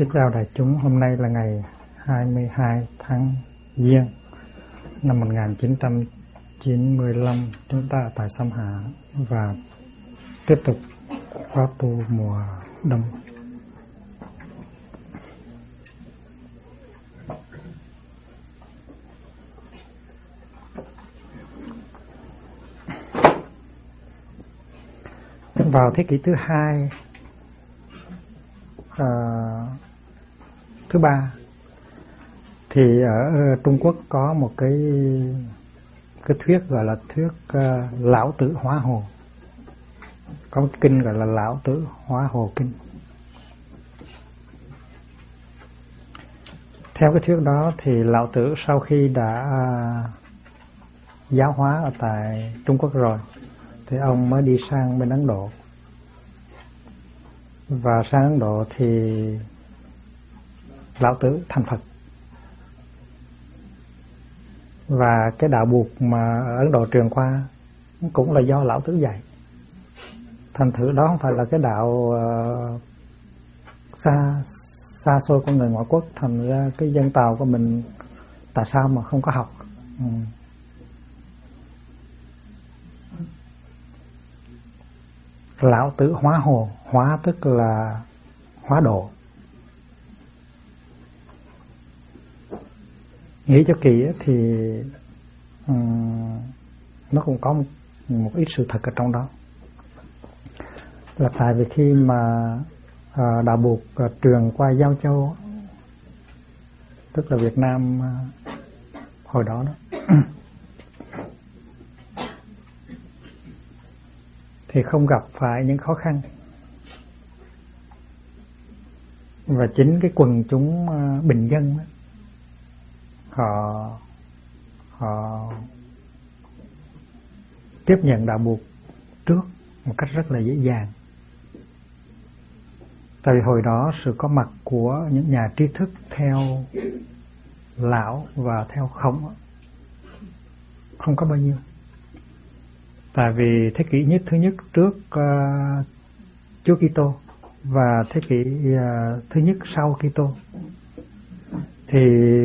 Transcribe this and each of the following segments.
Kính chào đại chúng, hôm nay là ngày 22 tháng Giêng năm 1995, chúng ta tại Sam Hạ và tiếp tục khóa tu mùa đông. Vào thế kỷ thứ hai, thứ ba, thì ở Trung Quốc có một cái thuyết gọi là thuyết Lão Tử Hóa Hồ. Có một kinh gọi là Lão Tử Hóa Hồ Kinh. Theo cái thuyết đó thì Lão Tử sau khi đã giáo hóa ở tại Trung Quốc rồi thì ông mới đi sang bên Ấn Độ. Và sang Ấn Độ thì Lão Tử thành Phật. Và cái đạo buộc mà ở Ấn Độ truyền qua cũng là do Lão Tử dạy. Thành thử đó không phải là cái đạo xa xôi của người ngoại quốc. Thành ra cái dân Tàu của mình tại sao mà không có học. Lão Tử hóa hồ, hóa tức là hóa độ. Nghĩ cho kỳ thì nó cũng có một ít sự thật ở trong đó. Là tại vì khi mà đạo buộc truyền qua Giao Châu, tức là Việt Nam hồi đó thì không gặp phải những khó khăn. Và chính cái quần chúng bình dân đó, họ tiếp nhận đạo buộc trước một cách rất là dễ dàng. Tại vì hồi đó sự có mặt của những nhà trí thức theo Lão và theo Khổng không có bao nhiêu. Tại vì thế kỷ thứ nhất trước Chúa Kitô và thế kỷ thứ nhất sau Kitô thì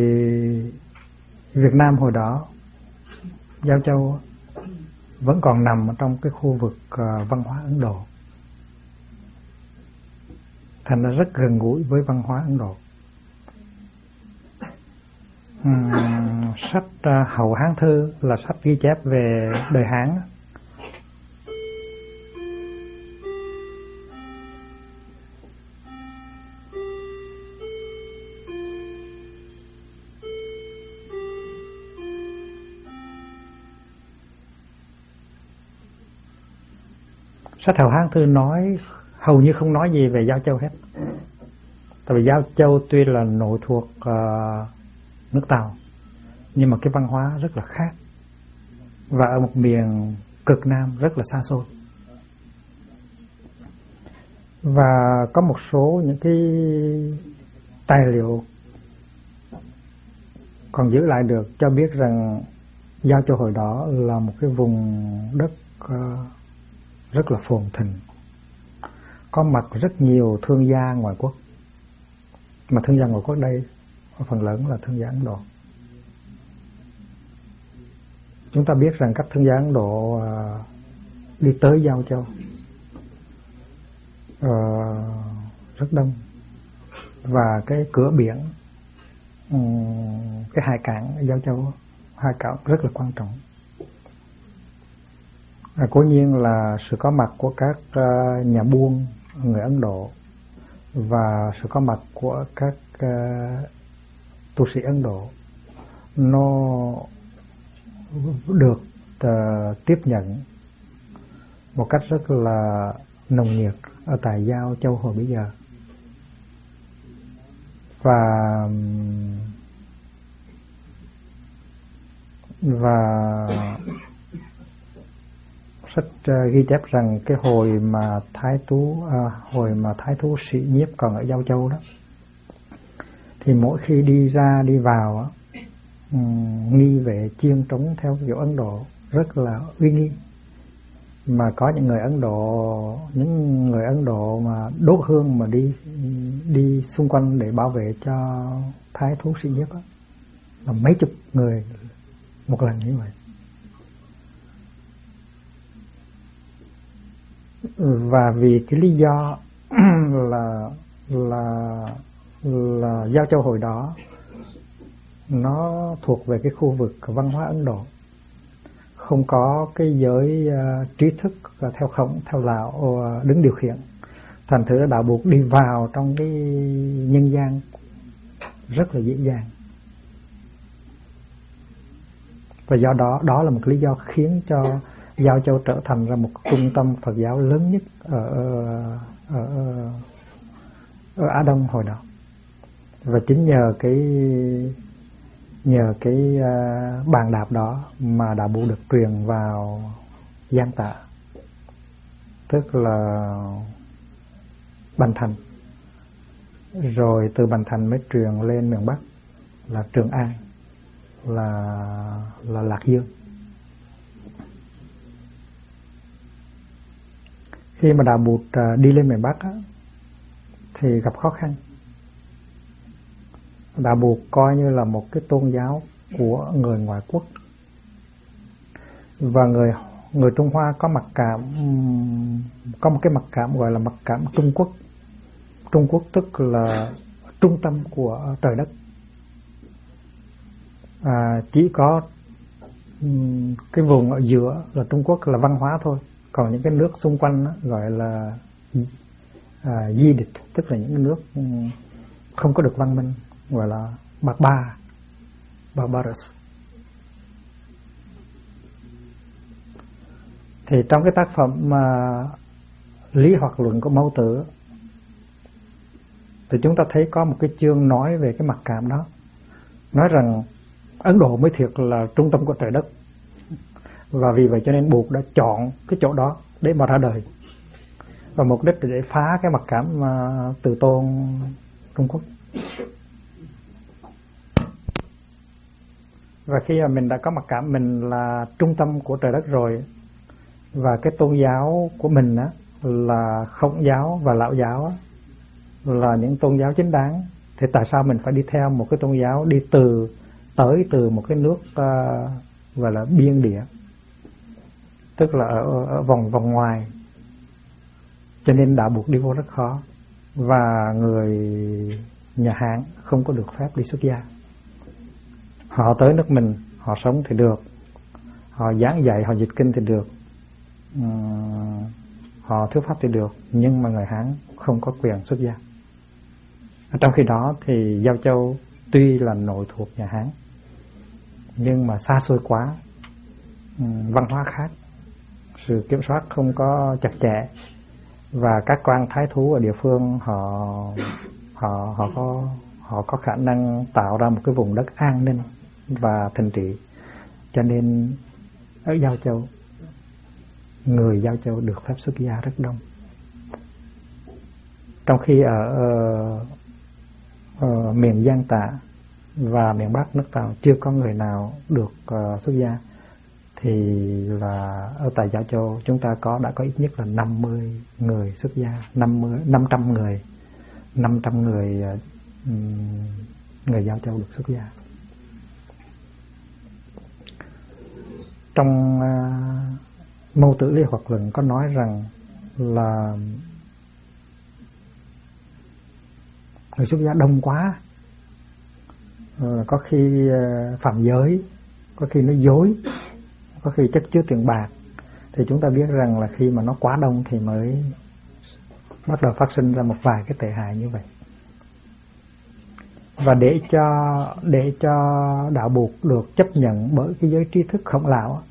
Việt Nam hồi đó, Giao Châu vẫn còn nằm ở trong cái khu vực văn hóa Ấn Độ. Thành ra rất gần gũi với văn hóa Ấn Độ. Sách Hậu Hán Thư là sách ghi chép về đời Hán. Sách Hậu Hán Thư nói hầu như không nói gì về Giao Châu hết. Tại vì Giao Châu tuy là nội thuộc nước Tàu, nhưng mà cái văn hóa rất là khác. Và ở một miền cực Nam rất là xa xôi. Và có một số những cái tài liệu còn giữ lại được cho biết rằng Giao Châu hồi đó là một cái vùng đất rất là phồn thịnh, có mặt rất nhiều thương gia ngoại quốc. Mà thương gia ngoại quốc đây phần lớn là thương gia Ấn Độ. Chúng ta biết rằng các thương gia Ấn Độ đi tới Giao Châu rất đông. Và cái cửa biển, cái hải cảng Giao Châu, hải cảng rất là quan trọng. Cố nhiên là sự có mặt của các nhà buôn người Ấn Độ và sự có mặt của các tu sĩ Ấn Độ nó được tiếp nhận một cách rất là nồng nhiệt ở tại Giao Châu hồi bấy giờ. Và sách ghi chép rằng cái hồi mà Thái Thú Sĩ Nhiếp còn ở Giao Châu đó, thì mỗi khi đi ra đi vào nghi vệ chiêng trống theo kiểu Ấn Độ rất là uy nghi. Mà có những người Ấn Độ mà đốt hương mà đi xung quanh để bảo vệ cho thái thú sĩ nhiếp đó, là mấy chục người một lần như vậy. Và vì cái lý do là Giao Châu hồi đó nó thuộc về cái khu vực văn hóa Ấn Độ, không có cái giới trí thức theo Khổng, theo Lão đứng điều khiển, thành thử đạo buộc đi vào trong cái nhân gian rất là dễ dàng. Và do đó là một lý do khiến cho Giao Châu trở thành ra một trung tâm Phật giáo lớn nhất ở Á Đông hồi đó. Và chính nhờ cái bàn đạp đó mà đạo Buddha được truyền vào Giang Tạ, tức là Bành Thành, rồi từ Bành Thành mới truyền lên miền Bắc là Trường An, là Lạc Dương. Khi mà đạo Buddha đi lên miền Bắc á, thì gặp khó khăn. Đạo Buddha coi như là một cái tôn giáo của người ngoại quốc, và người Trung Hoa có một cái mặc cảm gọi là mặc cảm Trung Quốc. Trung Quốc tức là trung tâm của trời đất. Chỉ có cái vùng ở giữa là Trung Quốc là văn hóa thôi, còn những cái nước xung quanh đó, gọi là di địch, tức là những cái nước không có được văn minh, gọi là barbarous. Thì trong cái tác phẩm mà Lý Hoặc Luận của Mâu Tử thì chúng ta thấy có một cái chương nói về cái mặc cảm đó, nói rằng Ấn Độ mới thiệt là trung tâm của trời đất, và vì vậy cho nên Buddha đã chọn cái chỗ đó để mà ra đời, và mục đích để phá cái mặc cảm từ tôn Trung Quốc. Và khi mà mình đã có mặc cảm mình là trung tâm của trời đất rồi, và cái tôn giáo của mình á, là Khổng giáo và Lão giáo á, là những tôn giáo chính đáng, thì tại sao mình phải đi theo một cái tôn giáo đi từ một cái nước gọi là biên địa, tức là ở vòng ngoài. Cho nên đạo Buddha đi vô rất khó, và người nhà Hán không có được phép đi xuất gia. Họ tới nước mình, họ sống thì được, họ giảng dạy, họ dịch kinh thì được, họ thuyết pháp thì được, nhưng mà người Hán không có quyền xuất gia. Trong khi đó thì Giao Châu tuy là nội thuộc nhà Hán, nhưng mà xa xôi quá, văn hóa khác, sự kiểm soát không có chặt chẽ, và các quan thái thú ở địa phương họ có khả năng tạo ra một cái vùng đất an ninh và thành trị. Cho nên ở Giao Châu, người Giao Châu được phép xuất gia rất đông, trong khi ở miền Giang Tạ và miền Bắc nước Tàu chưa có người nào được xuất gia. Thì là ở tại Giao Châu chúng ta đã có ít nhất là 50 người xuất gia, 500 người Giao Châu được xuất gia. Trong Mâu Tử Lý Hoặc Luận có nói rằng là người xuất gia đông quá, có khi phạm giới, có khi nói dối, có khi chất chứa tiền bạc. Thì chúng ta biết rằng là khi mà nó quá đông thì mới bắt đầu phát sinh ra một vài cái tệ hại như vậy. Và để cho đạo Buddha được chấp nhận bởi cái giới trí thức Khổng Lão,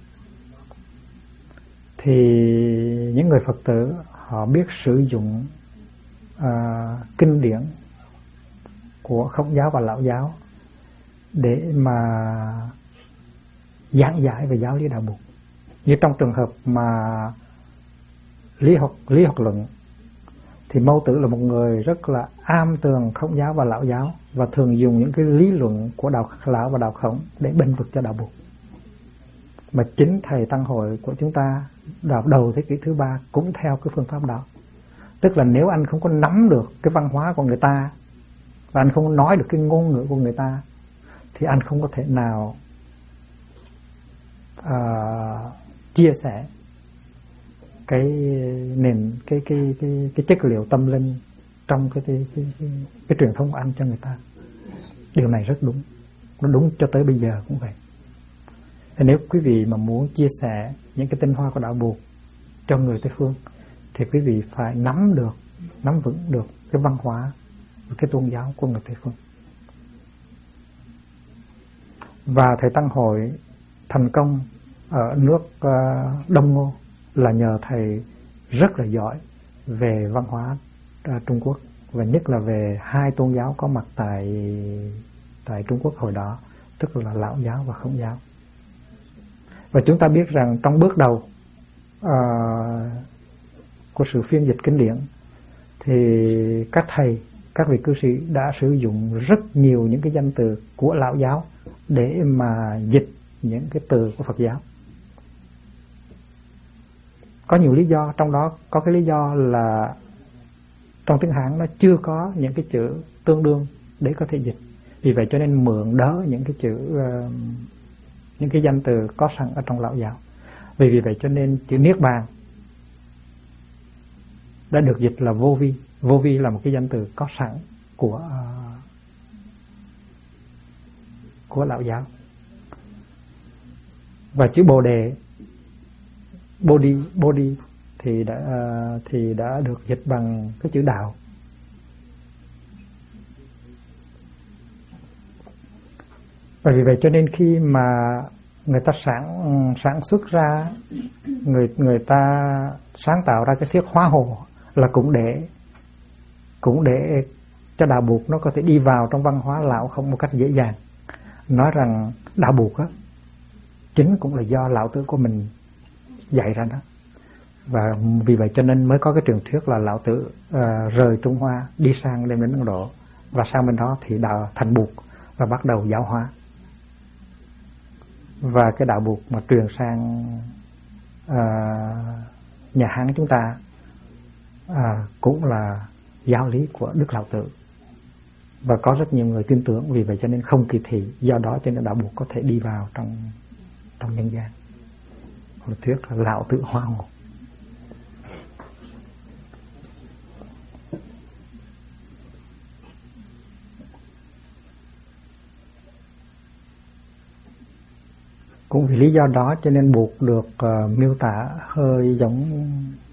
thì những người Phật tử họ biết sử dụng kinh điển của Khổng giáo và Lão giáo để mà giảng giải về giáo lý đạo Buddha. Như trong trường hợp mà Lý Hoặc Luận thì Mâu Tử là một người rất là am tường Khổng giáo và Lão giáo, và thường dùng những cái lý luận của đạo Lão và đạo Khổng để bênh vực cho đạo Buddha. Mà chính thầy tăng hội của chúng ta đầu thế kỷ thứ 3 cũng theo cái phương pháp đó. Tức là nếu anh không có nắm được cái văn hóa của người ta và anh không nói được cái ngôn ngữ của người ta thì anh không có thể nào chia sẻ cái chất liệu tâm linh trong cái truyền thống của anh cho người ta. Điều này rất đúng, nó đúng cho tới bây giờ cũng vậy. Thì nếu quý vị mà muốn chia sẻ những cái tinh hoa của đạo Bụt cho người Tây phương thì quý vị phải nắm vững được cái văn hóa và cái tôn giáo của người Tây phương. Và thầy Tăng Hội thành công ở nước Đông Ngô là nhờ thầy rất là giỏi về văn hóa Trung Quốc, và nhất là về hai tôn giáo có mặt tại Trung Quốc hồi đó, tức là Lão giáo và Khổng giáo. Và chúng ta biết rằng trong bước đầu của sự phiên dịch kinh điển thì các thầy, các vị cư sĩ đã sử dụng rất nhiều những cái danh từ của Lão giáo để mà dịch những cái từ của Phật giáo. Có nhiều lý do, trong đó có cái lý do là trong tiếng Hán nó chưa có những cái chữ tương đương để có thể dịch. Vì vậy cho nên mượn đỡ những cái chữ, những cái danh từ có sẵn ở trong Lão giáo. Vì vậy cho nên chữ Niết Bàn đã được dịch là vô vi. Vô vi là một cái danh từ có sẵn của Lão giáo. Và chữ Bồ Đề, Bodhi thì đã được dịch bằng cái chữ đạo. Và vì vậy cho nên khi mà người ta sản xuất ra, người ta sáng tạo ra cái thuyết hóa hồ là cũng để cho đạo Bụt nó có thể đi vào trong văn hóa Lão không một cách dễ dàng. Nói rằng đạo Bụt á chính cũng là do Lão Tử của mình dạy ra đó. Và vì vậy cho nên mới có cái truyền thuyết là Lão Tử rời Trung Hoa đi sang đến Ấn Độ, và sang bên đó thì đạo thành Bụt và bắt đầu giáo hóa. Và cái đạo Bụt mà truyền sang nhà Hán chúng ta cũng là giáo lý của Đức Lão Tử, và có rất nhiều người tin tưởng. Vì vậy cho nên không kỳ thị, do đó cho nên đạo Bụt có thể đi vào trong nhân gian. Một thuyết là Lão Tử hóa hồ. Cũng vì lý do đó cho nên Bụt được miêu tả hơi giống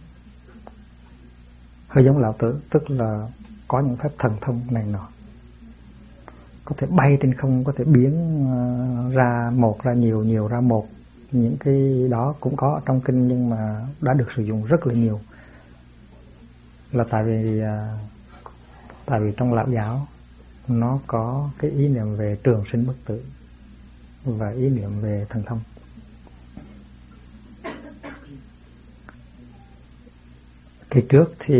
Lão Tử, tức là có những phép thần thông này nọ, có thể bay trên không, có thể biến ra một ra nhiều, nhiều ra một. Những cái đó cũng có trong kinh nhưng mà đã được sử dụng rất là nhiều, là tại vì trong Lão giáo nó có cái ý niệm về trường sinh bất tử và ý niệm về thần thông. Kỳ trước thì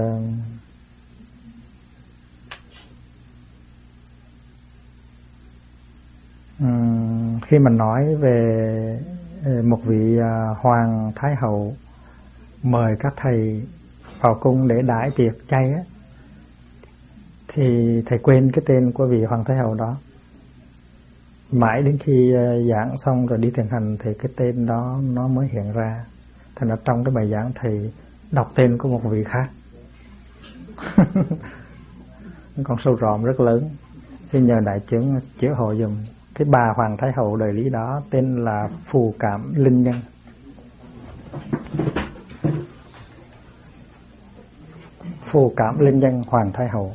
khi mà nói về một vị hoàng thái hậu mời các thầy vào cung để đãi tiệc chay á, thì thầy quên cái tên của vị hoàng thái hậu đó. Mãi đến khi giảng xong rồi đi thiền hành thì cái tên đó nó mới hiện ra. Thành ra trong cái bài giảng thầy đọc tên của một vị khác. Con sâu ròm rất lớn. Xin nhờ đại chúng chiếu hộ dùm. Cái bà hoàng thái hậu đời Lý đó tên là Phù Cảm Linh Nhân. Phù Cảm Linh Nhân hoàng thái hậu.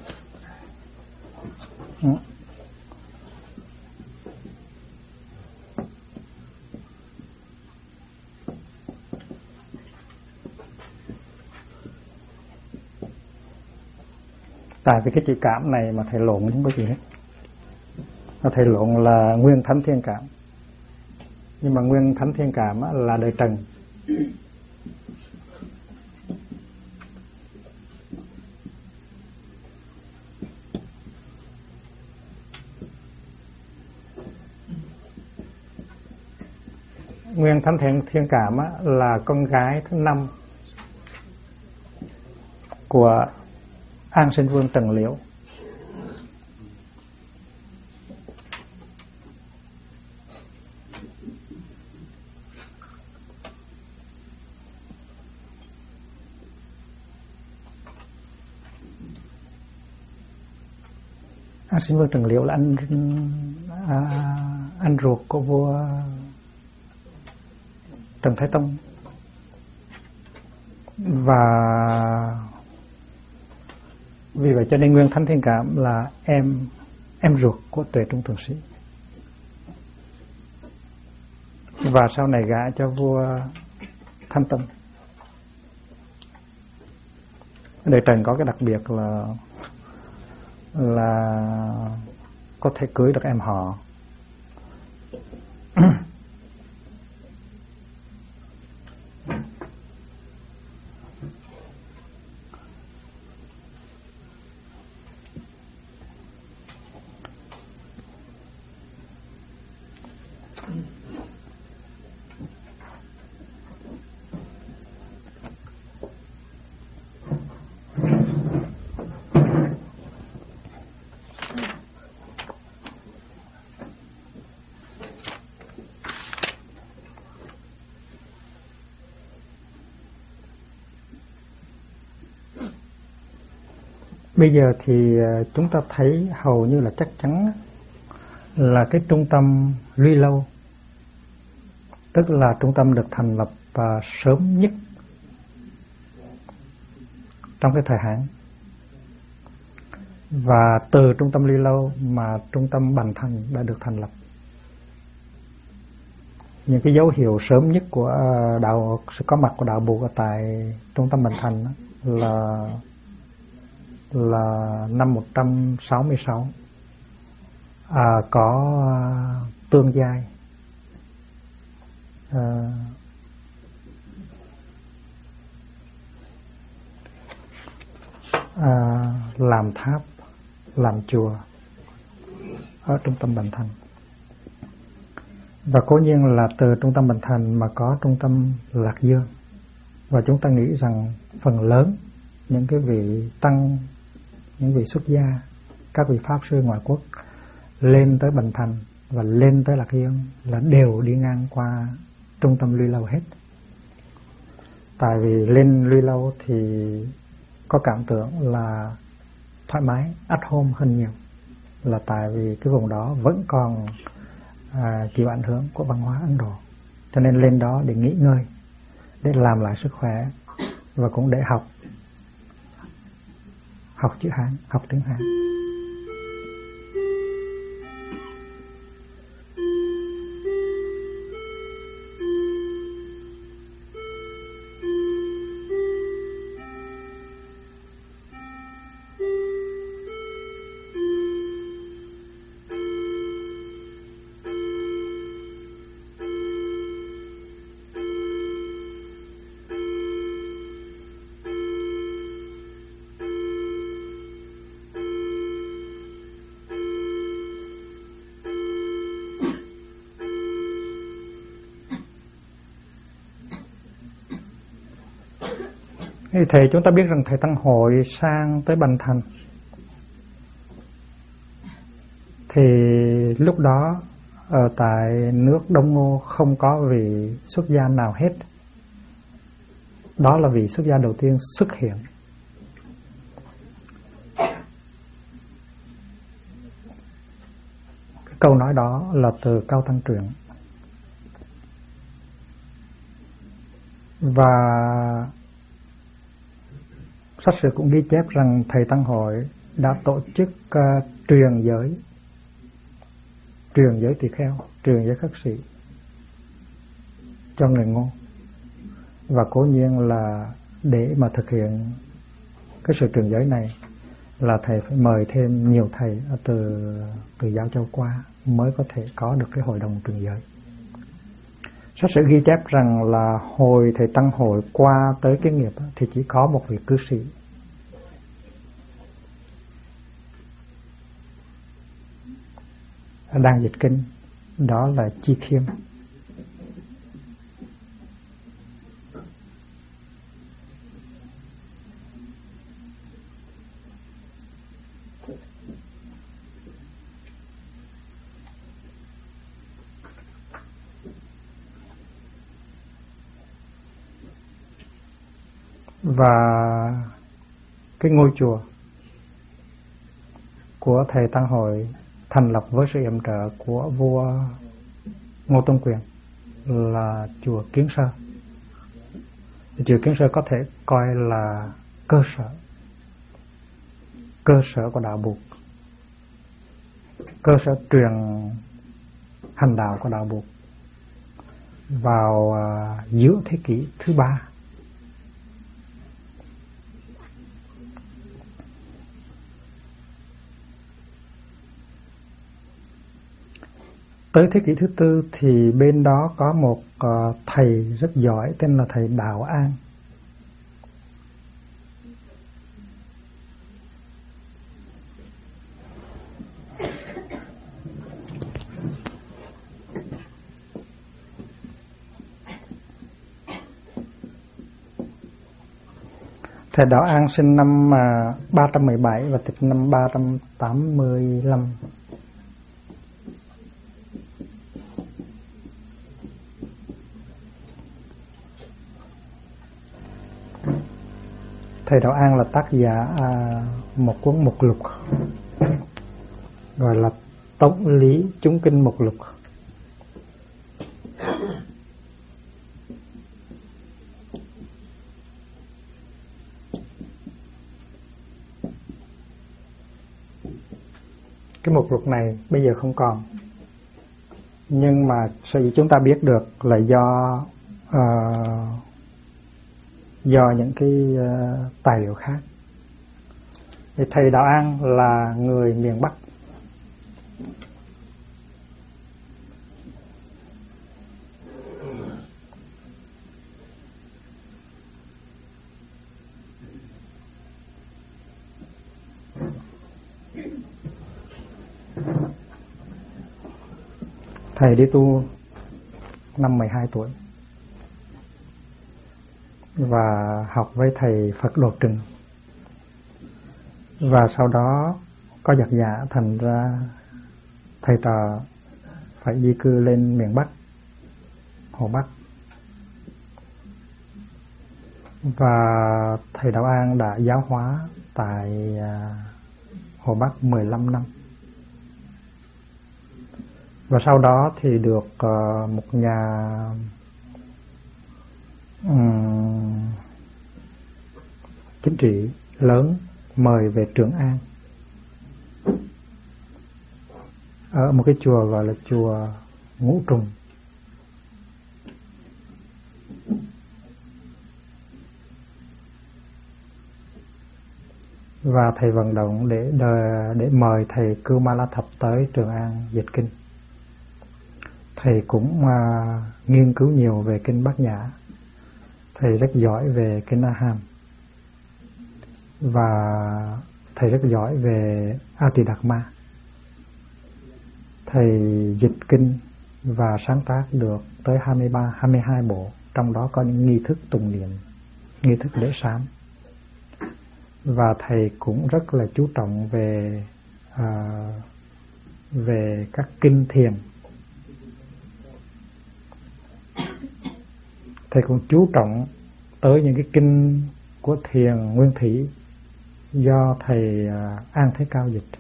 Tại vì cái chữ cảm này mà thầy lộn không có gì hết. Thầy lộn là Nguyên Thánh Thiên Cảm. Nhưng mà Nguyên Thánh Thiên Cảm là đời Trần. Nguyên Thánh Thiên Cảm á, là con gái thứ 5 của An Sinh Vương Trần Liễu. An Sinh Vương Trần Liễu là anh ruột của vua Trần Thái Tông, và vì vậy cho nên Nguyên Thánh Thiên Cảm là em ruột của Tuệ Trung Thượng Sĩ, và sau này gả cho vua Thanh Tông. Đời Trần có cái đặc biệt là có thể cưới được em họ. Bây giờ thì chúng ta thấy hầu như là chắc chắn là cái trung tâm Luy Lâu, tức là trung tâm được thành lập sớm nhất trong cái thời Hán, và từ trung tâm Luy Lâu mà trung tâm Bành Thành đã được thành lập. Những cái dấu hiệu sớm nhất của sự có mặt của đạo Bụt ở tại trung tâm Bành Thành là năm 166, có Tương Giai làm tháp, làm chùa ở trung tâm Bành Thành. Và cố nhiên là từ trung tâm Bành Thành mà có trung tâm Lạc Dương, và chúng ta nghĩ rằng phần lớn những cái vị tăng, những vị xuất gia, các vị pháp sư ngoại quốc lên tới Bành Thành và lên tới Lạc Dương là đều đi ngang qua trung tâm Luy Lâu hết. Tại vì lên Luy Lâu thì có cảm tưởng là thoải mái, at home hơn nhiều, là tại vì cái vùng đó vẫn còn chịu ảnh hưởng của văn hóa Ấn Độ, cho nên lên đó để nghỉ ngơi, để làm lại sức khỏe, và cũng để học chữ Hán, học tiếng Hán. Thì chúng ta biết rằng thầy Tăng Hội sang tới Bành Thành thì lúc đó ở tại nước Đông Ngô không có vị xuất gia nào hết. Đó là vị xuất gia đầu tiên xuất hiện. Cái câu nói đó là từ Cao Tăng Truyện. Và sách sử cũng ghi chép rằng thầy Tăng Hội đã tổ chức truyền giới tỳ kheo, truyền giới khất sĩ cho người Ngô. Và cố nhiên là để mà thực hiện cái sự truyền giới này là thầy phải mời thêm nhiều thầy từ giáo châu qua mới có thể có được cái hội đồng truyền giới. Sách sử ghi chép rằng là hồi thầy Tăng Hội qua tới cái nghiệp thì chỉ có một vị cư sĩ. Đang dịch kinh, đó là Chi Khiêm. Và cái ngôi chùa của thầy Tăng Hội thành lập với sự yểm trợ của vua Ngô Tôn Quyền là chùa Kiến Sơ. Chùa Kiến Sơ có thể coi là cơ sở của đạo Bụt, cơ sở truyền hành đạo của đạo Bụt vào giữa thế kỷ thứ 3. Tới thế kỷ thứ 4 thì bên đó có một thầy rất giỏi tên là thầy Đạo An. Thầy Đạo An sinh năm 317 và tịch năm 385. Thầy Đạo An là tác giả một cuốn mục lục gọi là Tổng lý chúng kinh mục lục. Cái mục lục này bây giờ không còn, nhưng mà sở dĩ chúng ta biết được là do những cái tài liệu khác. Thì thầy Đạo An là người miền Bắc, thầy đi tu năm 12 tuổi và học với thầy Phật Đồ Trừng, và sau đó có giặc giả, thành ra thầy trò phải di cư lên miền Bắc, Hồ Bắc. Và thầy Đạo An đã giáo hóa tại Hồ Bắc 15 năm. Và sau đó thì được một nhà chính trị lớn mời về Trường An, ở một cái chùa gọi là chùa Ngũ Trùng. Và thầy vận động để mời thầy Cưu Ma La Thập tới Trường An dịch kinh. Thầy cũng nghiên cứu nhiều về kinh Bát Nhã. Thầy rất giỏi về kinh A Hàm, và thầy rất giỏi về A Tỳ Đạt Ma. Thầy dịch kinh và sáng tác được tới 22 bộ, trong đó có những nghi thức tụng niệm, nghi thức lễ sám. Và thầy cũng rất là chú trọng về các kinh thiền. Thầy cũng chú trọng tới những cái kinh của thiền nguyên thủy do thầy An Thế Cao dịch.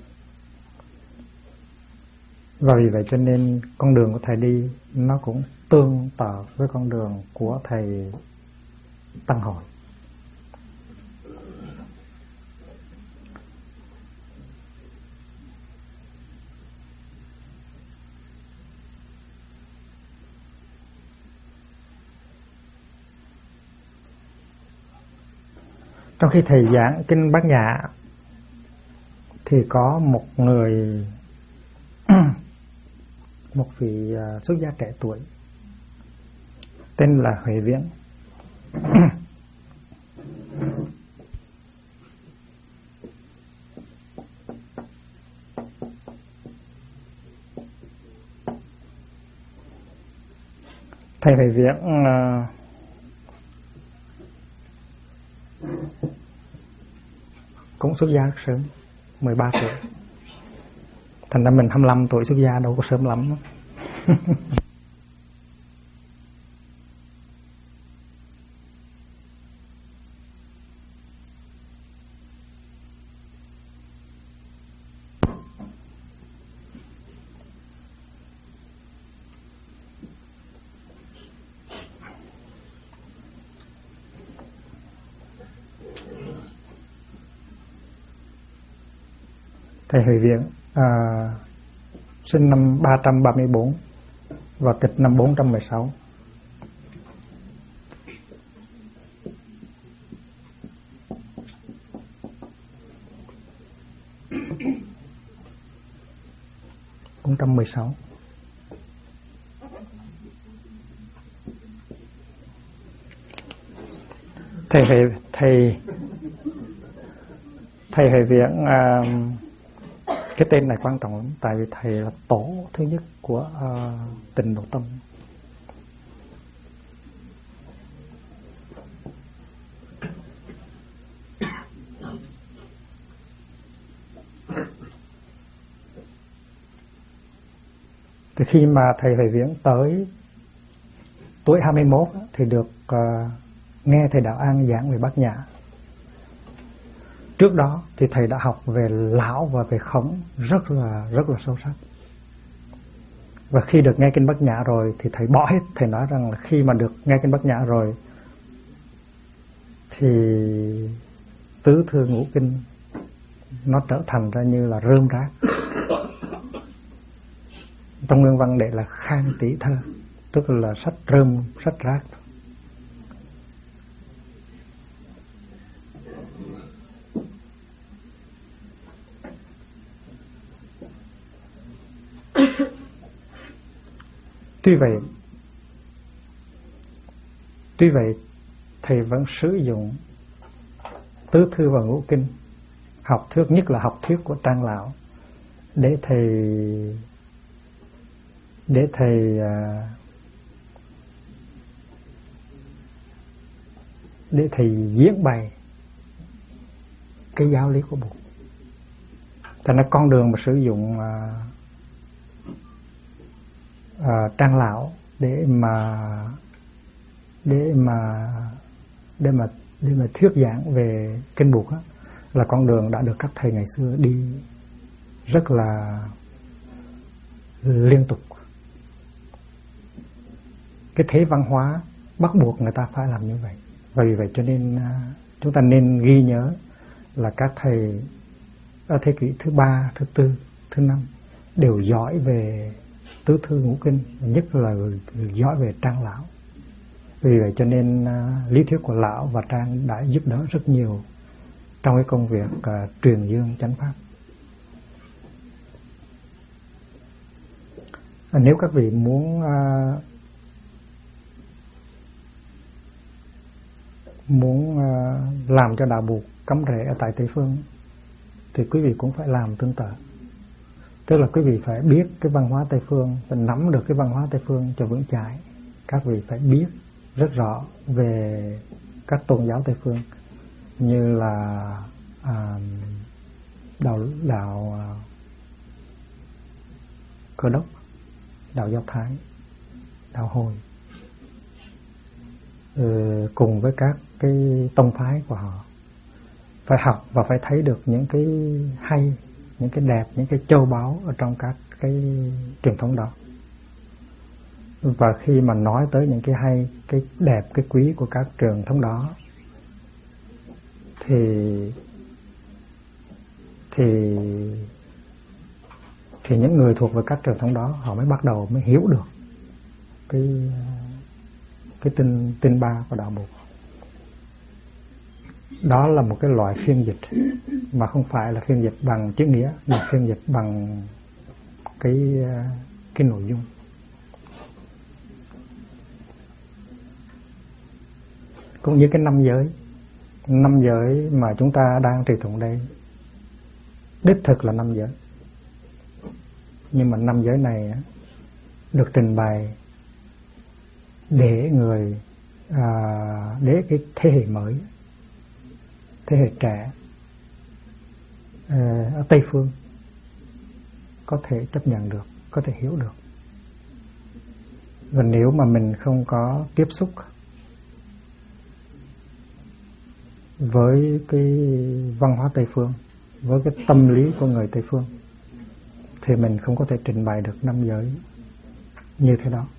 Và vì vậy cho nên con đường của thầy đi nó cũng tương tự với con đường của thầy Tăng Hội. Trong khi thầy giảng kinh Bát Nhã thì có một người một vị xuất gia trẻ tuổi tên là Huệ Viễn. Thầy Huệ Viễn cũng xuất gia rất sớm, 13 tuổi. Thành ra mình 25 tuổi xuất gia đâu có sớm lắm. Thầy Huệ Viễn sinh năm 334 và tịch năm 416. Thầy Huệ Viễn, cái tên này quan trọng lắm, tại vì thầy là tổ thứ nhất của Tịnh Độ Tông. Từ khi mà thầy Huệ Viễn tới tuổi 21 thì được nghe thầy Đạo An giảng về Bát Nhã. Trước đó thì thầy đã học về Lão và về Khổng rất là sâu sắc. Và khi được nghe kinh Bát Nhã rồi thì thầy bỏ hết. Thầy nói rằng là khi mà được nghe kinh Bát Nhã rồi thì tứ thư ngũ kinh nó trở thành ra như là rơm rác. Trong nguyên văn đệ là khan tỷ thơ, tức là sách rơm, sách rác. Tuy vậy thầy vẫn sử dụng tứ thư và ngũ kinh, học thuyết, nhất là học thuyết của Trang Lão để thầy diễn bày cái giáo lý của Bụt. Thành ra con đường mà sử dụng Trang Lão để mà thuyết giảng về kinh Bụt là con đường đã được các thầy ngày xưa đi rất là liên tục. Cái thế văn hóa bắt buộc người ta phải làm như vậy. Và vì vậy cho nên chúng ta nên ghi nhớ là các thầy ở thế kỷ thứ 3, thứ 4, thứ 5 đều giỏi về tứ thư ngũ kinh, nhất là giỏi về Trang Lão. Vì vậy cho nên lý thuyết của Lão và Trang đã giúp đỡ rất nhiều trong cái công việc truyền dương chánh pháp. Nếu các vị muốn làm cho đạo Bụt cắm rễ ở tại Tây Phương thì quý vị cũng phải làm tương tự. Tức là quý vị phải biết cái văn hóa Tây Phương, phải nắm được cái văn hóa Tây Phương cho vững chãi. Các vị phải biết rất rõ về các tôn giáo Tây Phương như là đạo Cơ Đốc, đạo Do Thái, đạo Hồi, cùng với các cái tông phái của họ. Phải học và phải thấy được những cái hay, những cái đẹp, những cái châu báu ở trong các cái truyền thống đó. Và khi mà nói tới những cái hay, cái đẹp, cái quý của các truyền thống đó thì những người thuộc về các truyền thống đó họ mới bắt đầu mới hiểu được cái tinh ba của đạo Bụt. Đó là một cái loại phiên dịch mà không phải là phiên dịch bằng chữ nghĩa, mà phiên dịch bằng cái nội dung. Cũng như cái năm giới mà chúng ta đang trì tụng đây, đích thực là 5 giới. Nhưng mà 5 giới này được trình bày để để cái thế hệ mới, thế hệ trẻ ở Tây Phương có thể chấp nhận được, có thể hiểu được. Và nếu mà mình không có tiếp xúc với cái văn hóa Tây Phương, với cái tâm lý của người Tây Phương, thì mình không có thể trình bày được 5 giới như thế đó.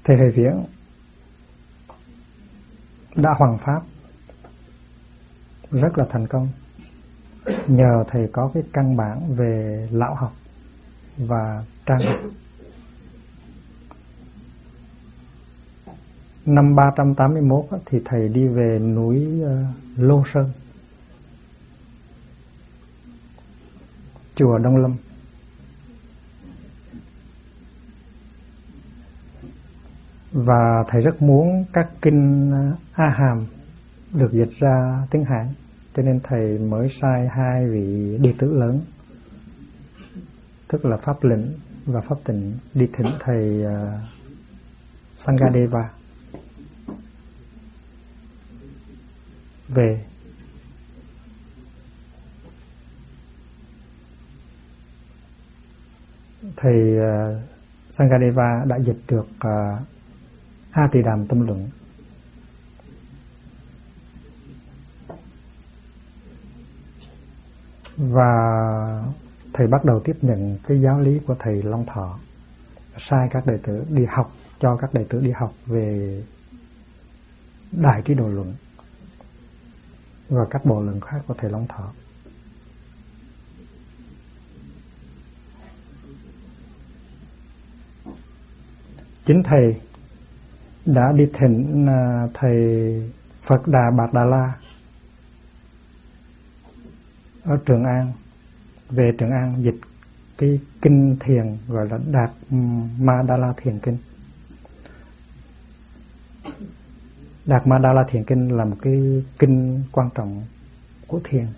Thầy Huệ Viễn đã hoằng pháp rất là thành công nhờ thầy có cái căn bản về lão học và trang học. Năm 381 thì thầy đi về núi Lô Sơn, chùa Đông Lâm. Và thầy rất muốn các kinh A Hàm được dịch ra tiếng Hán, cho nên thầy mới sai 2 vị đệ tử lớn, tức là Pháp Lĩnh và Pháp Tịnh, đi thỉnh thầy Sangadeva về. Thầy Sangadeva đã dịch được A Tỳ Đàm Tâm Luận. Và thầy bắt đầu tiếp nhận cái giáo lý của thầy Long Thọ, sai các đệ tử đi học, cho các đệ tử đi học về Đại Trí Độ Luận và các bộ luận khác của thầy Long Thọ. Chính thầy đã đi thỉnh thầy Phật Đà Bạt Đà La ở Trường An, về Trường An dịch cái kinh thiền gọi là Đạt Ma Đà La Thiền Kinh. Đạt Ma Đà La Thiền Kinh là một cái kinh quan trọng của thiền.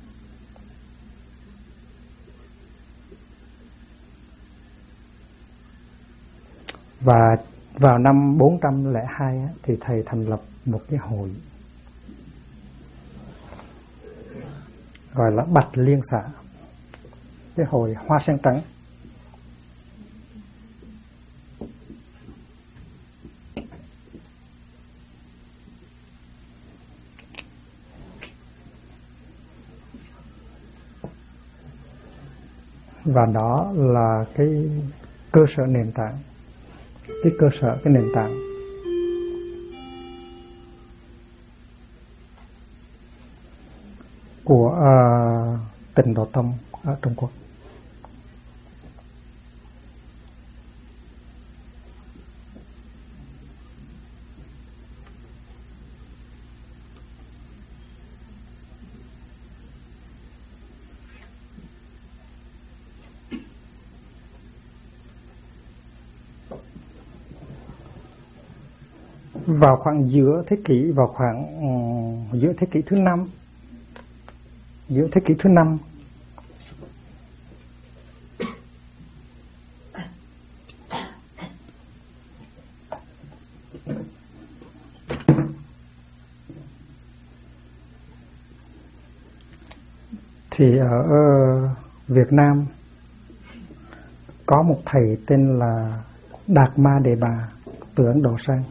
Và vào năm 402 thì thầy thành lập một cái hội gọi là Bạch Liên Xã, cái hội Hoa Sen Trắng. Và đó là cái cơ sở nền tảng, cái nền tảng của Tịnh Độ Tông ở Trung Quốc. Vào khoảng giữa thế kỷ giữa thế kỷ thứ 5, thì ở Việt Nam có một thầy tên là Đạt Ma Đề Bà từ Ấn Độ sang.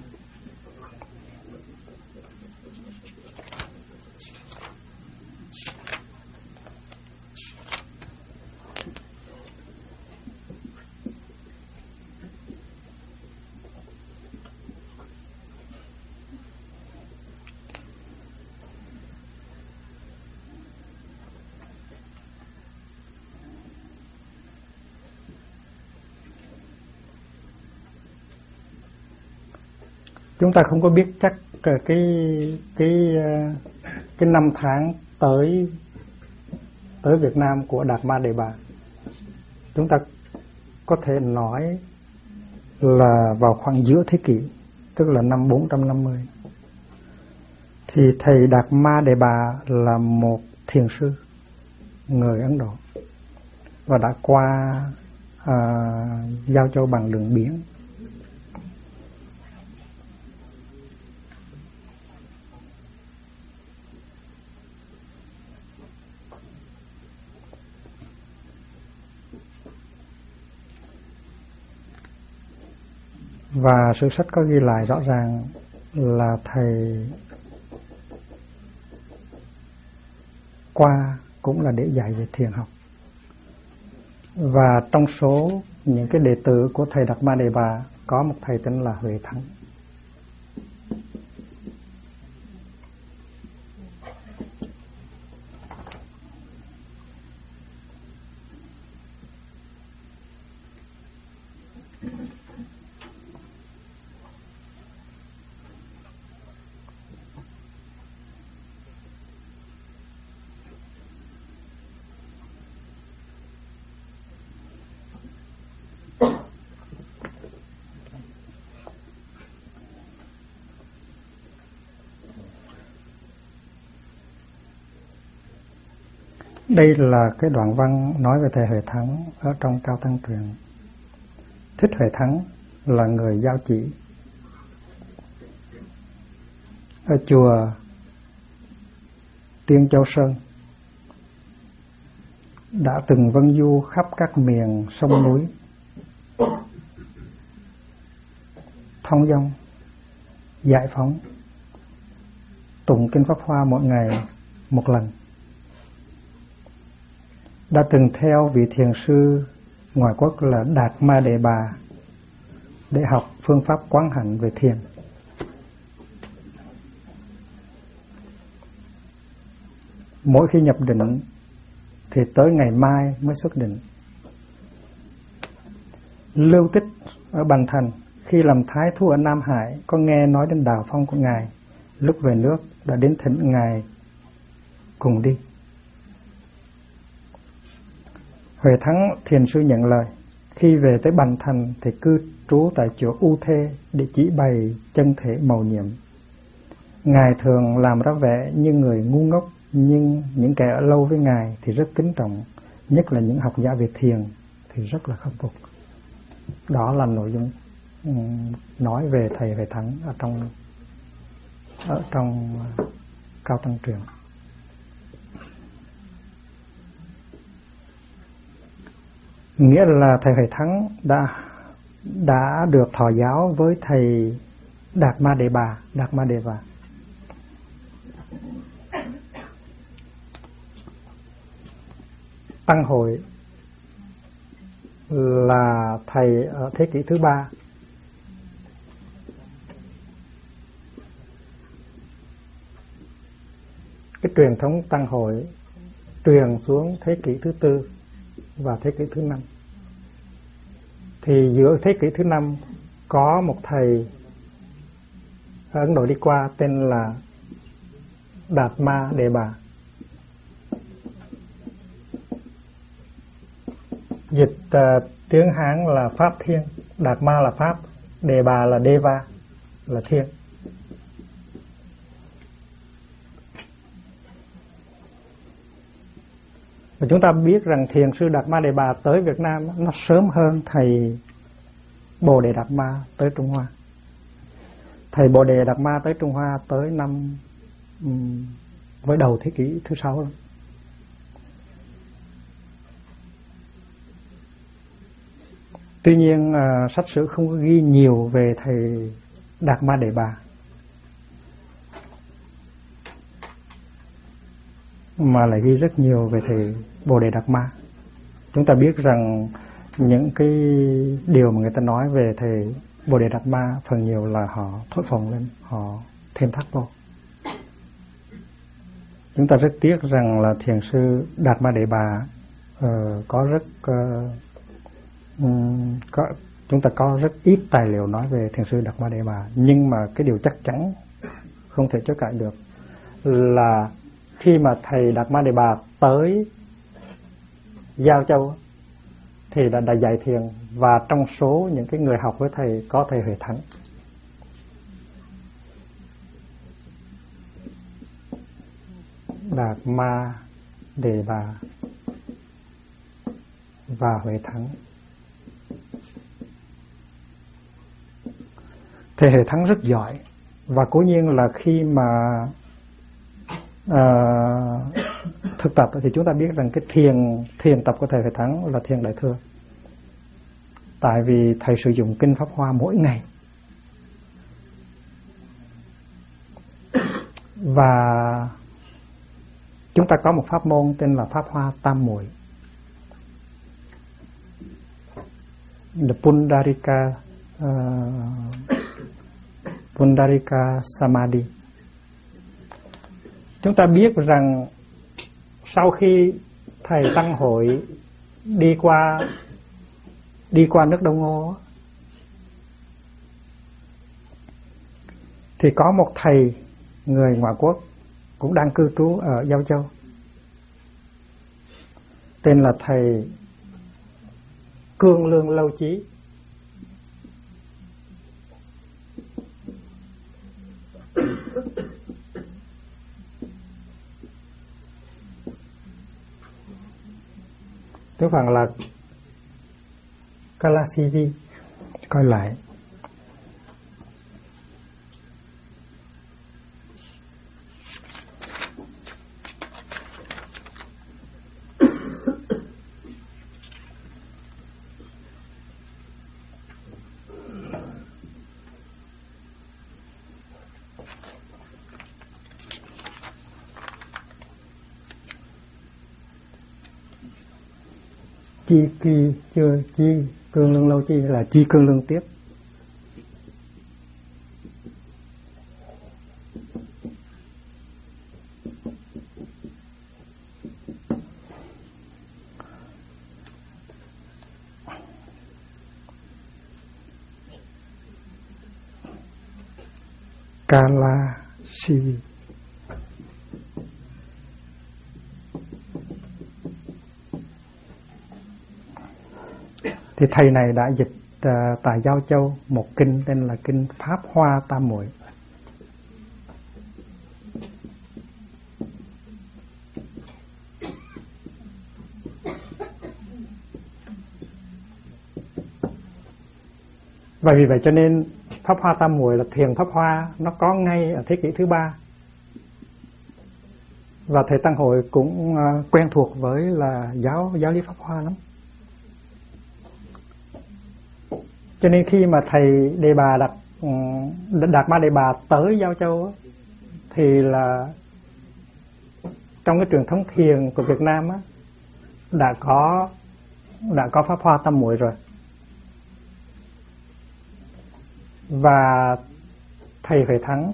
Chúng ta không có biết chắc cái năm tháng tới Việt Nam của Đạt Ma Đề Bà. Chúng ta có thể nói là vào khoảng giữa thế kỷ, tức là năm 450. Thì thầy Đạt Ma Đề Bà là một thiền sư người Ấn Độ và đã qua Giao Châu bằng đường biển. Và sử sách có ghi lại rõ ràng là thầy qua cũng là để dạy về thiền học. Và trong số những cái đệ tử của thầy Đạt Ma Đề Bà có một thầy tên là Huệ Thắng. Đây là cái đoạn văn nói về thầy Huệ Thắng ở trong Cao Tăng Truyện. Thích Huệ Thắng là người giao chỉ ở chùa Tiên Châu Sơn, đã từng vân du khắp các miền sông núi, thông dong, giải phóng, tụng kinh Pháp Hoa mỗi ngày một lần. Đã từng theo vị thiền sư ngoại quốc là Đạt Ma Đề Bà để học phương pháp quán hạnh về thiền. Mỗi khi nhập định thì tới ngày mai mới xuất định. Lưu Tích ở Bành Thành khi làm thái thú ở Nam Hải có nghe nói đến đạo phong của Ngài, lúc về nước đã đến thỉnh Ngài cùng đi. Huệ Thắng thiền sư nhận lời, khi về tới Bành Thành thì cư trú tại chỗ U Thê để chỉ bày chân thể màu nhiệm. Ngài thường làm ra vẻ như người ngu ngốc, nhưng những kẻ ở lâu với Ngài thì rất kính trọng, nhất là những học giả về thiền thì rất là khâm phục. Đó là nội dung nói về thầy Huệ Thắng ở trong Cao Tăng Truyện. Nghĩa là thầy Huệ Thắng đã được thọ giáo với thầy Đạt Ma Đề Bà. Tăng Hội là thầy ở thế kỷ thứ 3. Cái truyền thống Tăng Hội truyền xuống thế kỷ thứ 4 và thế kỷ thứ 5. Thì giữa thế kỷ thứ 5 có một thầy ở Ấn Độ đi qua tên là Đạt Ma Đề Bà. Dịch tiếng Hán là Pháp Thiên, Đạt Ma là Pháp, Đề Bà là Deva, là Thiên. Và chúng ta biết rằng thiền sư Đạt Ma Đề Bà tới Việt Nam nó sớm hơn thầy Bồ Đề Đạt Ma tới Trung Hoa. Thầy Bồ Đề Đạt Ma tới Trung Hoa tới năm với đầu thế kỷ thứ 6. Tuy nhiên sách sử không có ghi nhiều về thầy Đạt Ma Đề Bà, mà lại ghi rất nhiều về thầy Bồ Đề Đạt Ma. Chúng ta biết rằng những cái điều mà người ta nói về thầy Bồ Đề Đạt Ma phần nhiều là họ thổi phồng lên, họ thêm thắt vô. Chúng ta rất tiếc rằng là thiền sư Đạt Ma Đề Bà chúng ta có rất ít tài liệu nói về thiền sư Đạt Ma Đề Bà. Nhưng mà cái điều chắc chắn không thể chối cãi được là khi mà thầy Đạt Ma Đề Bà tới Giao Châu thì đã dạy thiền, và trong số những cái người học với thầy có thầy Huệ Thắng. Đạt Ma Đề Bà và Huệ Thắng. Thầy Huệ Thắng rất giỏi, và cố nhiên là khi mà thực tập thì chúng ta biết rằng cái thiền tập của thầy Huệ Thắng là thiền đại thừa. Tại vì thầy sử dụng kinh Pháp Hoa mỗi ngày. Và chúng ta có một pháp môn tên là Pháp Hoa Tam Muội. The Pundarika Pundarika Samadhi. Chúng ta biết rằng sau khi thầy Tăng Hội đi qua nước Đông Ngô thì có một thầy người ngoại quốc cũng đang cư trú ở Giao Châu, tên là thầy Cương Lương Lâu Chí. Tiếng Phạn là Kalasivi. Coi lại. Chi Cương Lương Lâu Chi là Chi Cương Lương Tiếp. Kalasivi. Thì thầy này đã dịch tại Giao Châu một kinh tên là kinh Pháp Hoa Tam Muội. Và vì vậy cho nên Pháp Hoa Tam Muội là thiền Pháp Hoa, nó có ngay ở thế kỷ thứ 3. Và thầy Tăng Hội cũng quen thuộc với là giáo lý Pháp Hoa lắm. Cho nên khi mà thầy Đề Bà Đạt Ma Đề Bà tới Giao Châu thì là trong cái truyền thống thiền của Việt Nam đã có Pháp Hoa Tam Muội rồi. Và thầy Huệ Thắng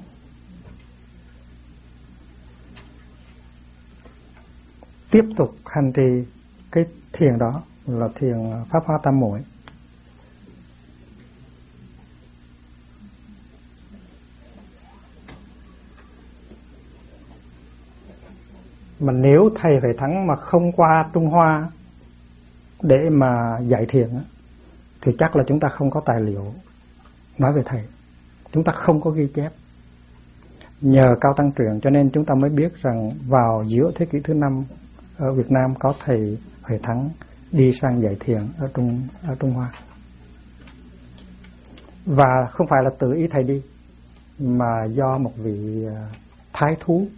tiếp tục hành trì cái thiền đó là thiền Pháp Hoa Tam Muội. Mà nếu thầy Huệ Thắng mà không qua Trung Hoa để mà dạy thiền thì chắc là chúng ta không có tài liệu nói về thầy. Chúng ta không có ghi chép. Nhờ Cao Tăng Truyện cho nên chúng ta mới biết rằng vào giữa thế kỷ thứ 5 ở Việt Nam có thầy Huệ Thắng đi sang dạy thiền ở Trung Hoa. Và không phải là tự ý thầy đi, mà do một vị thái thú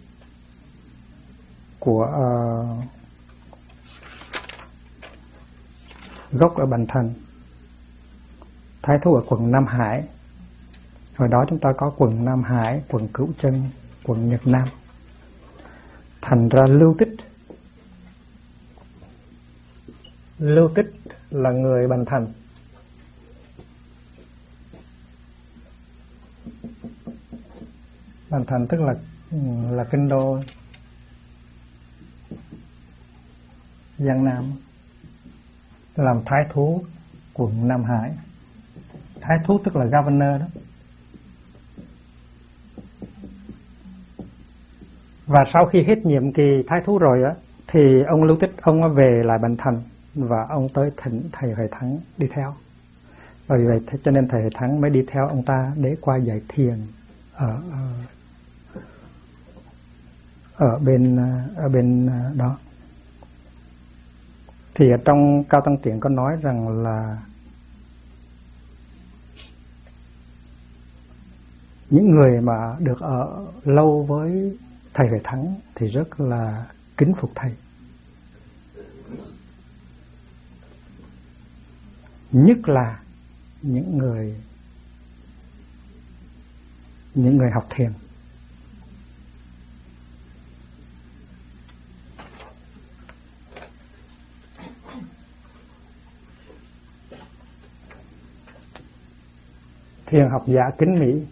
của gốc ở Bành Thành, thái thú ở quận Nam Hải. Hồi đó chúng ta có quận Nam Hải, quận Cửu Chân, quận Nhật Nam. Thành ra Lưu Tích là người Bành Thành. Bành Thành tức là kinh đô Giang Nam, làm thái thú quận Nam Hải. Thái thú tức là governor đó. Và sau khi hết nhiệm kỳ thái thú rồi thì ông Lưu Tích ông về lại Bành Thành và ông tới thỉnh thầy Huệ Thắng đi theo. Và vì vậy cho nên thầy Huệ Thắng mới đi theo ông ta để qua dạy thiền ở bên đó. Thì ở trong Cao Tăng Truyện có nói rằng là những người mà được ở lâu với thầy Huệ Thắng thì rất là kính phục thầy. Nhất là những người học thiền. thiền học giả kính Mỹ.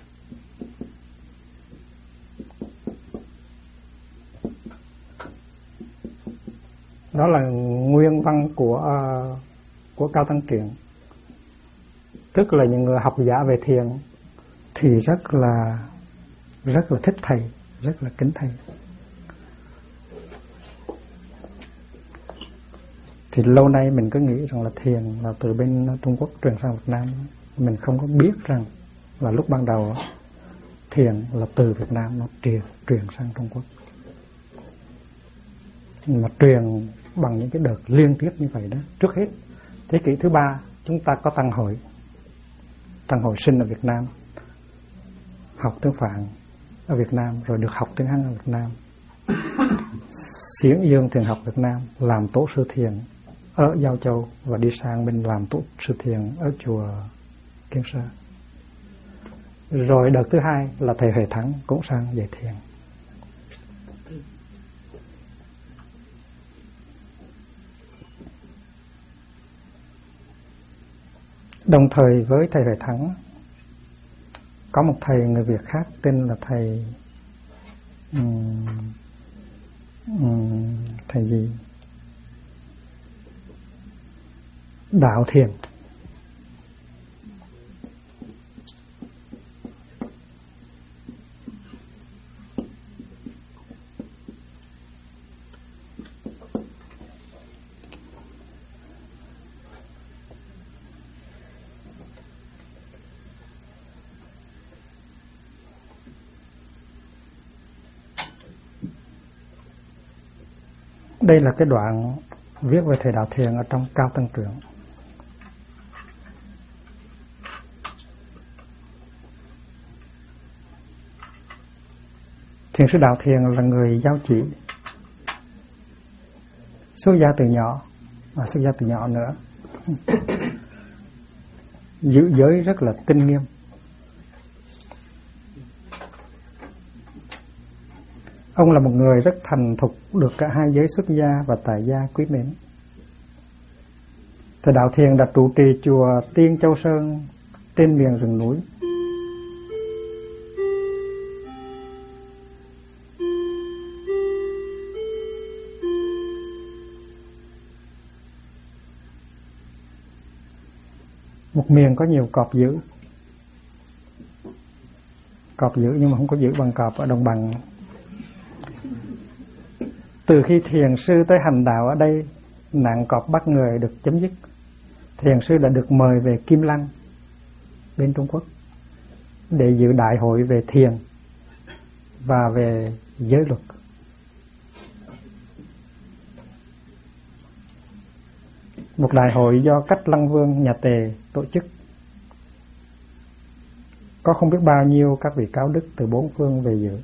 Đó là nguyên văn của Cao Tăng Truyện. Tức là những người học giả về thiền thì rất là thích thầy, rất là kính thầy. Thì lâu nay mình cứ nghĩ rằng là thiền là từ bên Trung Quốc truyền sang Việt Nam. Mình không có biết rằng là lúc ban đầu thiền là từ Việt Nam nó truyền sang Trung Quốc. Mà truyền bằng những cái đợt liên tiếp như vậy đó. Trước hết thế kỷ thứ 3 chúng ta có tăng hội sinh ở Việt Nam, học tiếng Phạn ở Việt Nam, rồi được học tiếng Hán ở Việt Nam. Xiển Dương Thiền học Việt Nam làm tổ sư thiền ở Giao Châu và đi sang bên làm tổ sư thiền ở chùa Kiên Sơ. Rồi đợt thứ hai là thầy Huệ Thắng cũng sang dạy thiền. Đồng thời với thầy Huệ Thắng có một thầy người Việt khác tên là thầy gì? Đạo Thiền. Đây là cái đoạn viết về thầy Đạo Thiền ở trong Cao Tăng Truyện. Thiền sư Đạo Thiền là người giáo chỉ, xuất gia từ nhỏ nữa, giữ giới rất là tinh nghiêm. Ông là một người rất thành thục, được cả hai giới xuất gia và tại gia quý mến. Thầy Đạo Thiền đã trụ trì chùa Tiên Châu Sơn trên miền rừng núi. Một miền có nhiều cọp dữ nhưng mà không có dữ bằng cọp ở đồng bằng. Từ khi thiền sư tới hành đạo ở đây, nạn cọp bắt người được chấm dứt. Thiền sư đã được mời về Kim Lăng bên Trung Quốc để dự đại hội về thiền và về giới luật. Một đại hội do Cách Lăng Vương nhà Tề tổ chức. Có không biết bao nhiêu các vị cao đức từ bốn phương về dự.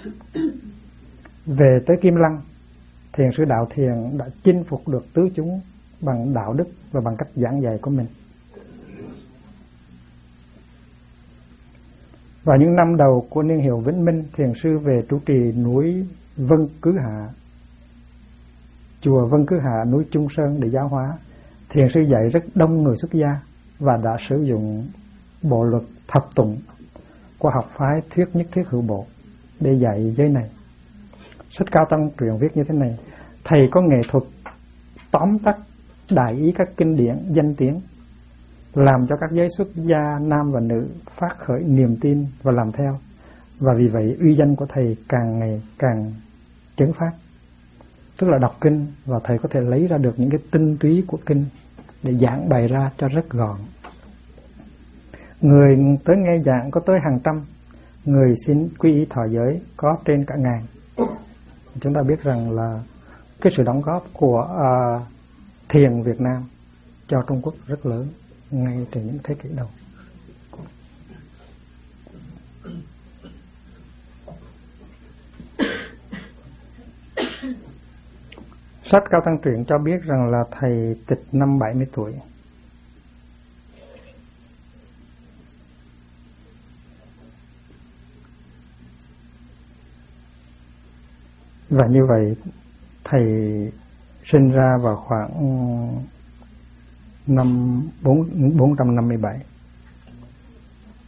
Về tới Kim Lăng, thiền sư Đạo Thiền đã chinh phục được tứ chúng bằng đạo đức và bằng cách giảng dạy của mình. Vào những năm đầu của niên hiệu Vĩnh Minh, thiền sư về trụ trì núi Vân Cứ Hạ, chùa Vân Cứ Hạ, núi Trung Sơn để giáo hóa. Thiền sư dạy rất đông người xuất gia và đã sử dụng bộ luật thập tụng của học phái Thuyết Nhất Thiết Hữu Bộ để dạy giới này. Sách Cao Tăng Truyện viết như thế này: thầy có nghệ thuật tóm tắt đại ý các kinh điển danh tiếng, làm cho các giới xuất gia nam và nữ phát khởi niềm tin và làm theo, và vì vậy uy danh của thầy càng ngày càng chấn phát. Tức là đọc kinh và thầy có thể lấy ra được những cái tinh túy của kinh để giảng bày ra cho rất gọn. Người tới nghe giảng có tới hàng trăm, người xin quy y thọ giới có trên cả ngàn. Chúng ta biết rằng là cái sự đóng góp của thiền Việt Nam cho Trung Quốc rất lớn ngay từ những thế kỷ đầu. Sách Cao Tăng Truyện cho biết rằng là thầy tịch năm 70 tuổi. Và như vậy thầy sinh ra vào khoảng năm 457.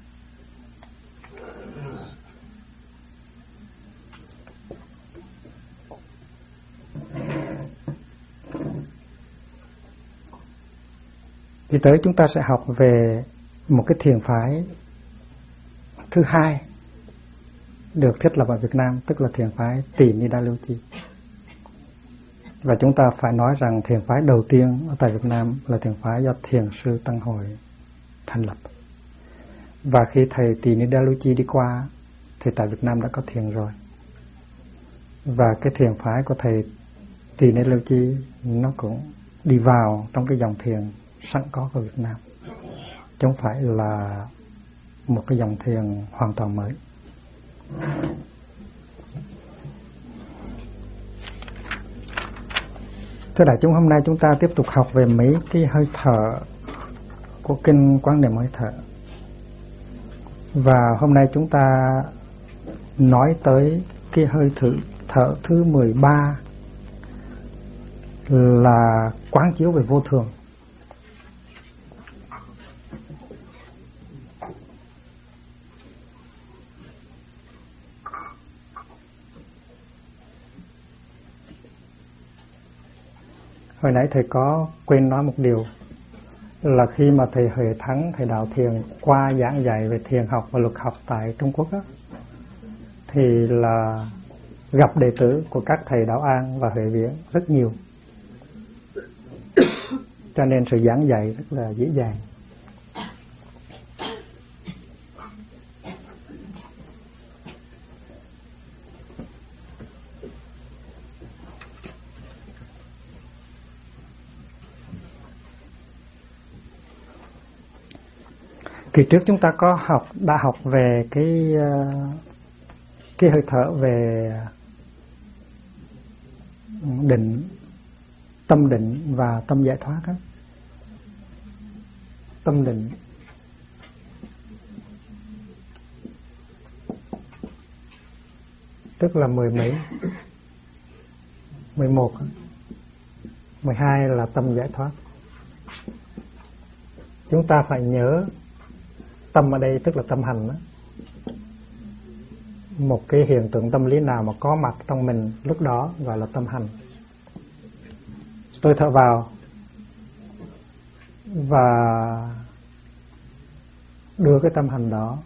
Thì tới chúng ta sẽ học về một cái thiền phái thứ hai được thiết lập ở Việt Nam, tức là thiền phái Tỳ Ni-đa Lưu Chi. Và chúng ta phải nói rằng thiền phái đầu tiên ở tại Việt Nam là thiền phái do Thiền sư Tăng Hội thành lập. Và khi thầy Tỳ Ni-đa Lưu Chi đi qua thì tại Việt Nam đã có thiền rồi. Và cái thiền phái của thầy Tỳ Ni-đa Lưu Chi nó cũng đi vào trong cái dòng thiền sẵn có của Việt Nam, chứ không phải là một cái dòng thiền hoàn toàn mới. Thưa đại chúng, hôm nay chúng ta tiếp tục học về mấy cái hơi thở của kinh Quán Niệm Hơi Thở. Và hôm nay chúng ta nói tới cái hơi thở thứ 13 là quán chiếu về vô thường. Hồi nãy thầy có quên nói một điều là khi mà thầy Huệ Thắng, thầy Đạo Thiền qua giảng dạy về thiền học và luật học tại Trung Quốc á, thì là gặp đệ tử của các thầy Đạo An và Huệ Viễn rất nhiều, cho nên sự giảng dạy rất là dễ dàng. Kỳ trước chúng ta đã học về cái hơi thở về định, tâm định và tâm giải thoát đó. Tâm định tức là 11, 12 là tâm giải thoát. Chúng ta phải nhớ tâm ở đây tức là tâm hành đó. Một cái hiện tượng tâm lý nào mà có mặt trong mình lúc đó gọi là tâm hành. Tôi thở vào và đưa cái tâm hành đó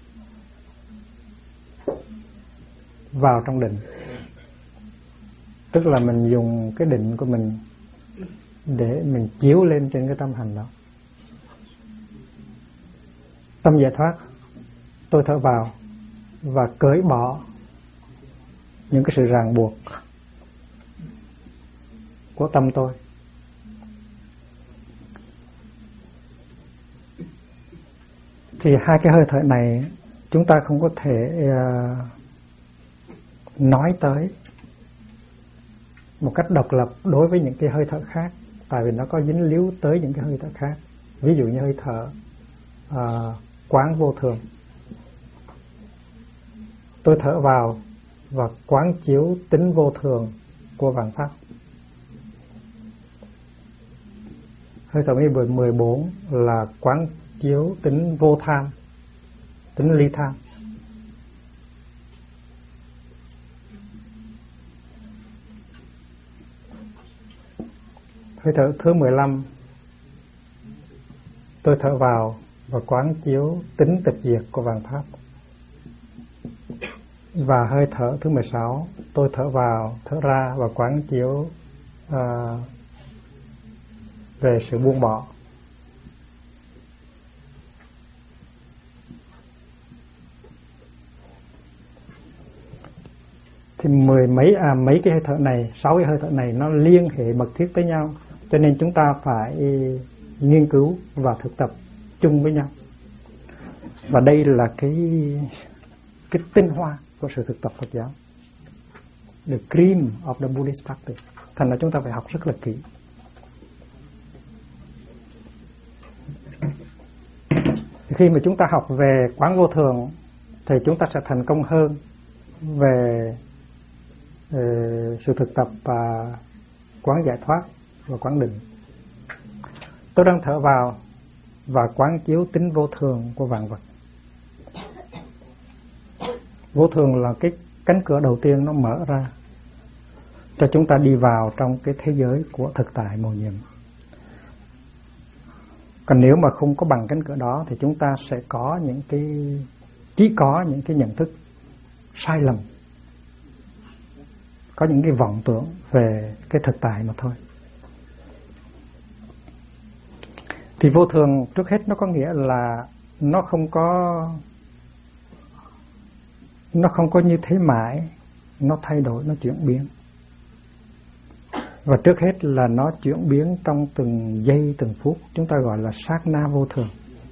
vào trong định, tức là mình dùng cái định của mình để mình chiếu lên trên cái tâm hành đó. Tâm giải thoát, tôi thở vào và cởi bỏ những cái sự ràng buộc của tâm tôi. Thì hai cái hơi thở này chúng ta không có thể nói tới một cách độc lập đối với những cái hơi thở khác, tại vì nó có dính líu tới những cái hơi thở khác. Ví dụ như hơi thở quán vô thường, tôi thở vào và quán chiếu tính vô thường của vạn pháp. Hơi thở 14 là quán chiếu tính vô tham, tính ly tham. Hơi thở thứ 15 tôi thở vào và quán chiếu tính tịch diệt của vạn pháp. Và hơi thở thứ 16 tôi thở vào, thở ra và quán chiếu về sự buông bỏ. Thì mấy cái hơi thở này, 6 cái hơi thở này nó liên hệ mật thiết tới nhau, cho nên chúng ta phải nghiên cứu và thực tập chung với nhau. Và đây là cái tinh hoa của sự thực tập Phật giáo, the cream of the Buddhist practice. Thành ra chúng ta phải học rất là kỹ. Khi mà chúng ta học về quán vô thường thì chúng ta sẽ thành công hơn về sự thực tập và quán giải thoát và quán định. Tôi đang thở vào và quán chiếu tính vô thường của vạn vật. Vô thường là cái cánh cửa đầu tiên nó mở ra cho chúng ta đi vào trong cái thế giới của thực tại mầu nhiệm. Còn nếu mà không có bằng cánh cửa đó thì chúng ta sẽ có chỉ có những cái nhận thức sai lầm, có những cái vọng tưởng về cái thực tại mà thôi. Thì vô thường trước hết nó có nghĩa là nó không có như thế mãi, nó thay đổi, nó chuyển biến. Và trước hết là nó chuyển biến trong từng giây từng phút, chúng ta gọi là sát na vô thường.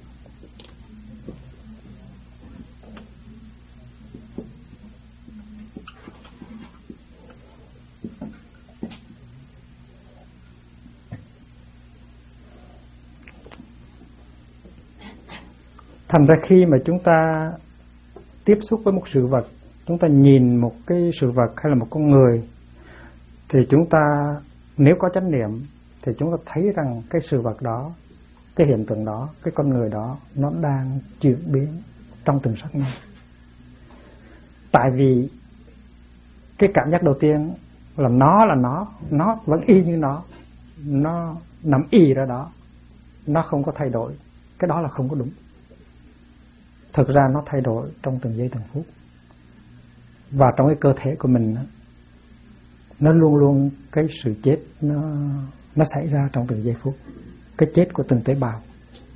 Thành ra khi mà chúng ta tiếp xúc với một sự vật, chúng ta nhìn một cái sự vật hay là một con người, thì chúng ta nếu có chánh niệm thì chúng ta thấy rằng cái sự vật đó, cái hiện tượng đó, cái con người đó nó đang chuyển biến trong từng sát na. Tại vì cái cảm giác đầu tiên là nó vẫn y như nó nằm y ra đó, nó không có thay đổi. Cái đó là không có đúng. Thực ra nó thay đổi trong từng giây từng phút. Và trong cái cơ thể của mình, nó luôn luôn cái sự chết nó xảy ra trong từng giây phút, cái chết của từng tế bào.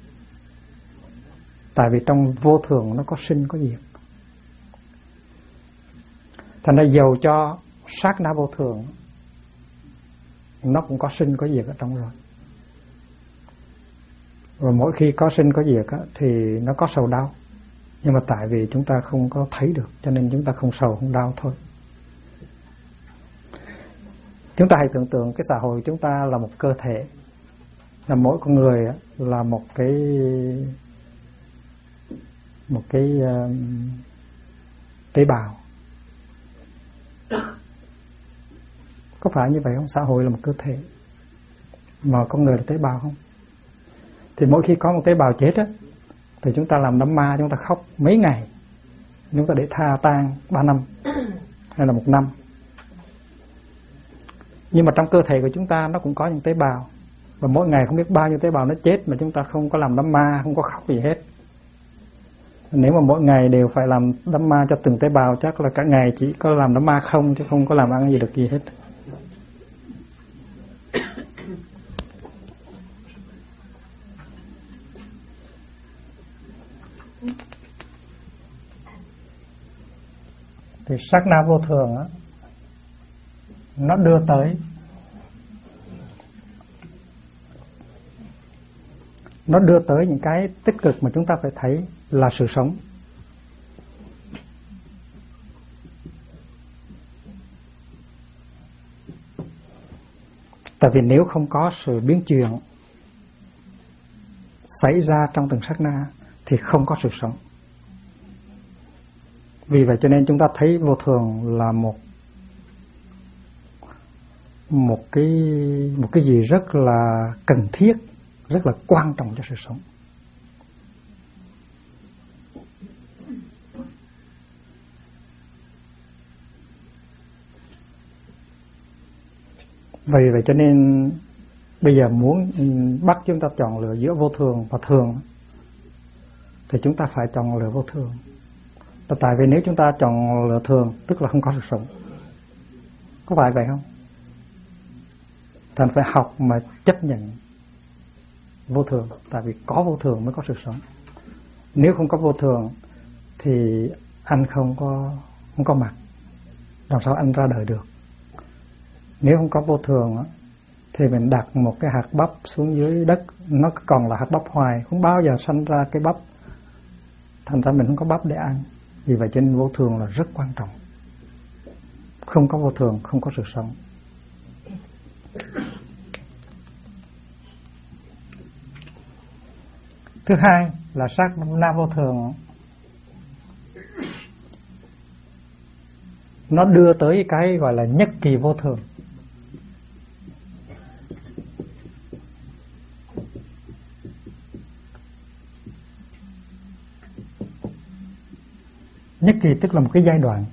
Tại vì trong vô thường nó có sinh có diệt. Thành ra dầu cho sát na vô thường, nó cũng có sinh có diệt ở trong rồi. Và mỗi khi có sinh có diệt thì nó có sầu đau. Nhưng mà tại vì chúng ta không có thấy được, cho nên chúng ta không sầu không đau thôi. Chúng ta hãy tưởng tượng cái xã hội chúng ta là một cơ thể, là mỗi con người là một cái tế bào. Có phải như vậy không? Xã hội là một cơ thể mà con người là tế bào không? Thì mỗi khi có một tế bào chết thì chúng ta làm đám ma, chúng ta khóc mấy ngày, chúng ta để tha tang 3 năm hay là 1 năm. Nhưng mà trong cơ thể của chúng ta nó cũng có những tế bào, và mỗi ngày không biết bao nhiêu tế bào nó chết mà chúng ta không có làm đám ma, không có khóc gì hết. Nếu mà mỗi ngày đều phải làm đám ma cho từng tế bào, chắc là cả ngày chỉ có làm đám ma không, chứ không có làm ăn gì được gì hết. Thì sát na vô thường nó đưa tới những cái tích cực mà chúng ta phải thấy là sự sống. Tại vì nếu không có sự biến chuyển xảy ra trong từng sát na thì không có sự sống. Vì vậy cho nên chúng ta thấy vô thường là một cái gì rất là cần thiết, rất là quan trọng cho sự sống. Vì vậy cho nên bây giờ muốn bắt chúng ta chọn lựa giữa vô thường và thường thì chúng ta phải chọn lựa vô thường. Tại vì nếu chúng ta chọn lựa thường tức là không có sự sống. Có phải vậy không? Thành phải học mà chấp nhận vô thường. Tại vì có vô thường mới có sự sống. Nếu không có vô thường thì anh không có mặt, làm sao anh ra đời được? Nếu không có vô thường thì mình đặt một cái hạt bắp xuống dưới đất, nó còn là hạt bắp hoài, không bao giờ sanh ra cái bắp. Thành ra mình không có bắp để ăn. Vì vậy cho nên vô thường là rất quan trọng. Không có vô thường, không có sự sống. Thứ hai là sát na vô thường. Nó đưa tới cái gọi là nhất kỳ vô thường. Nhất kỳ tức là một cái giai đoạn.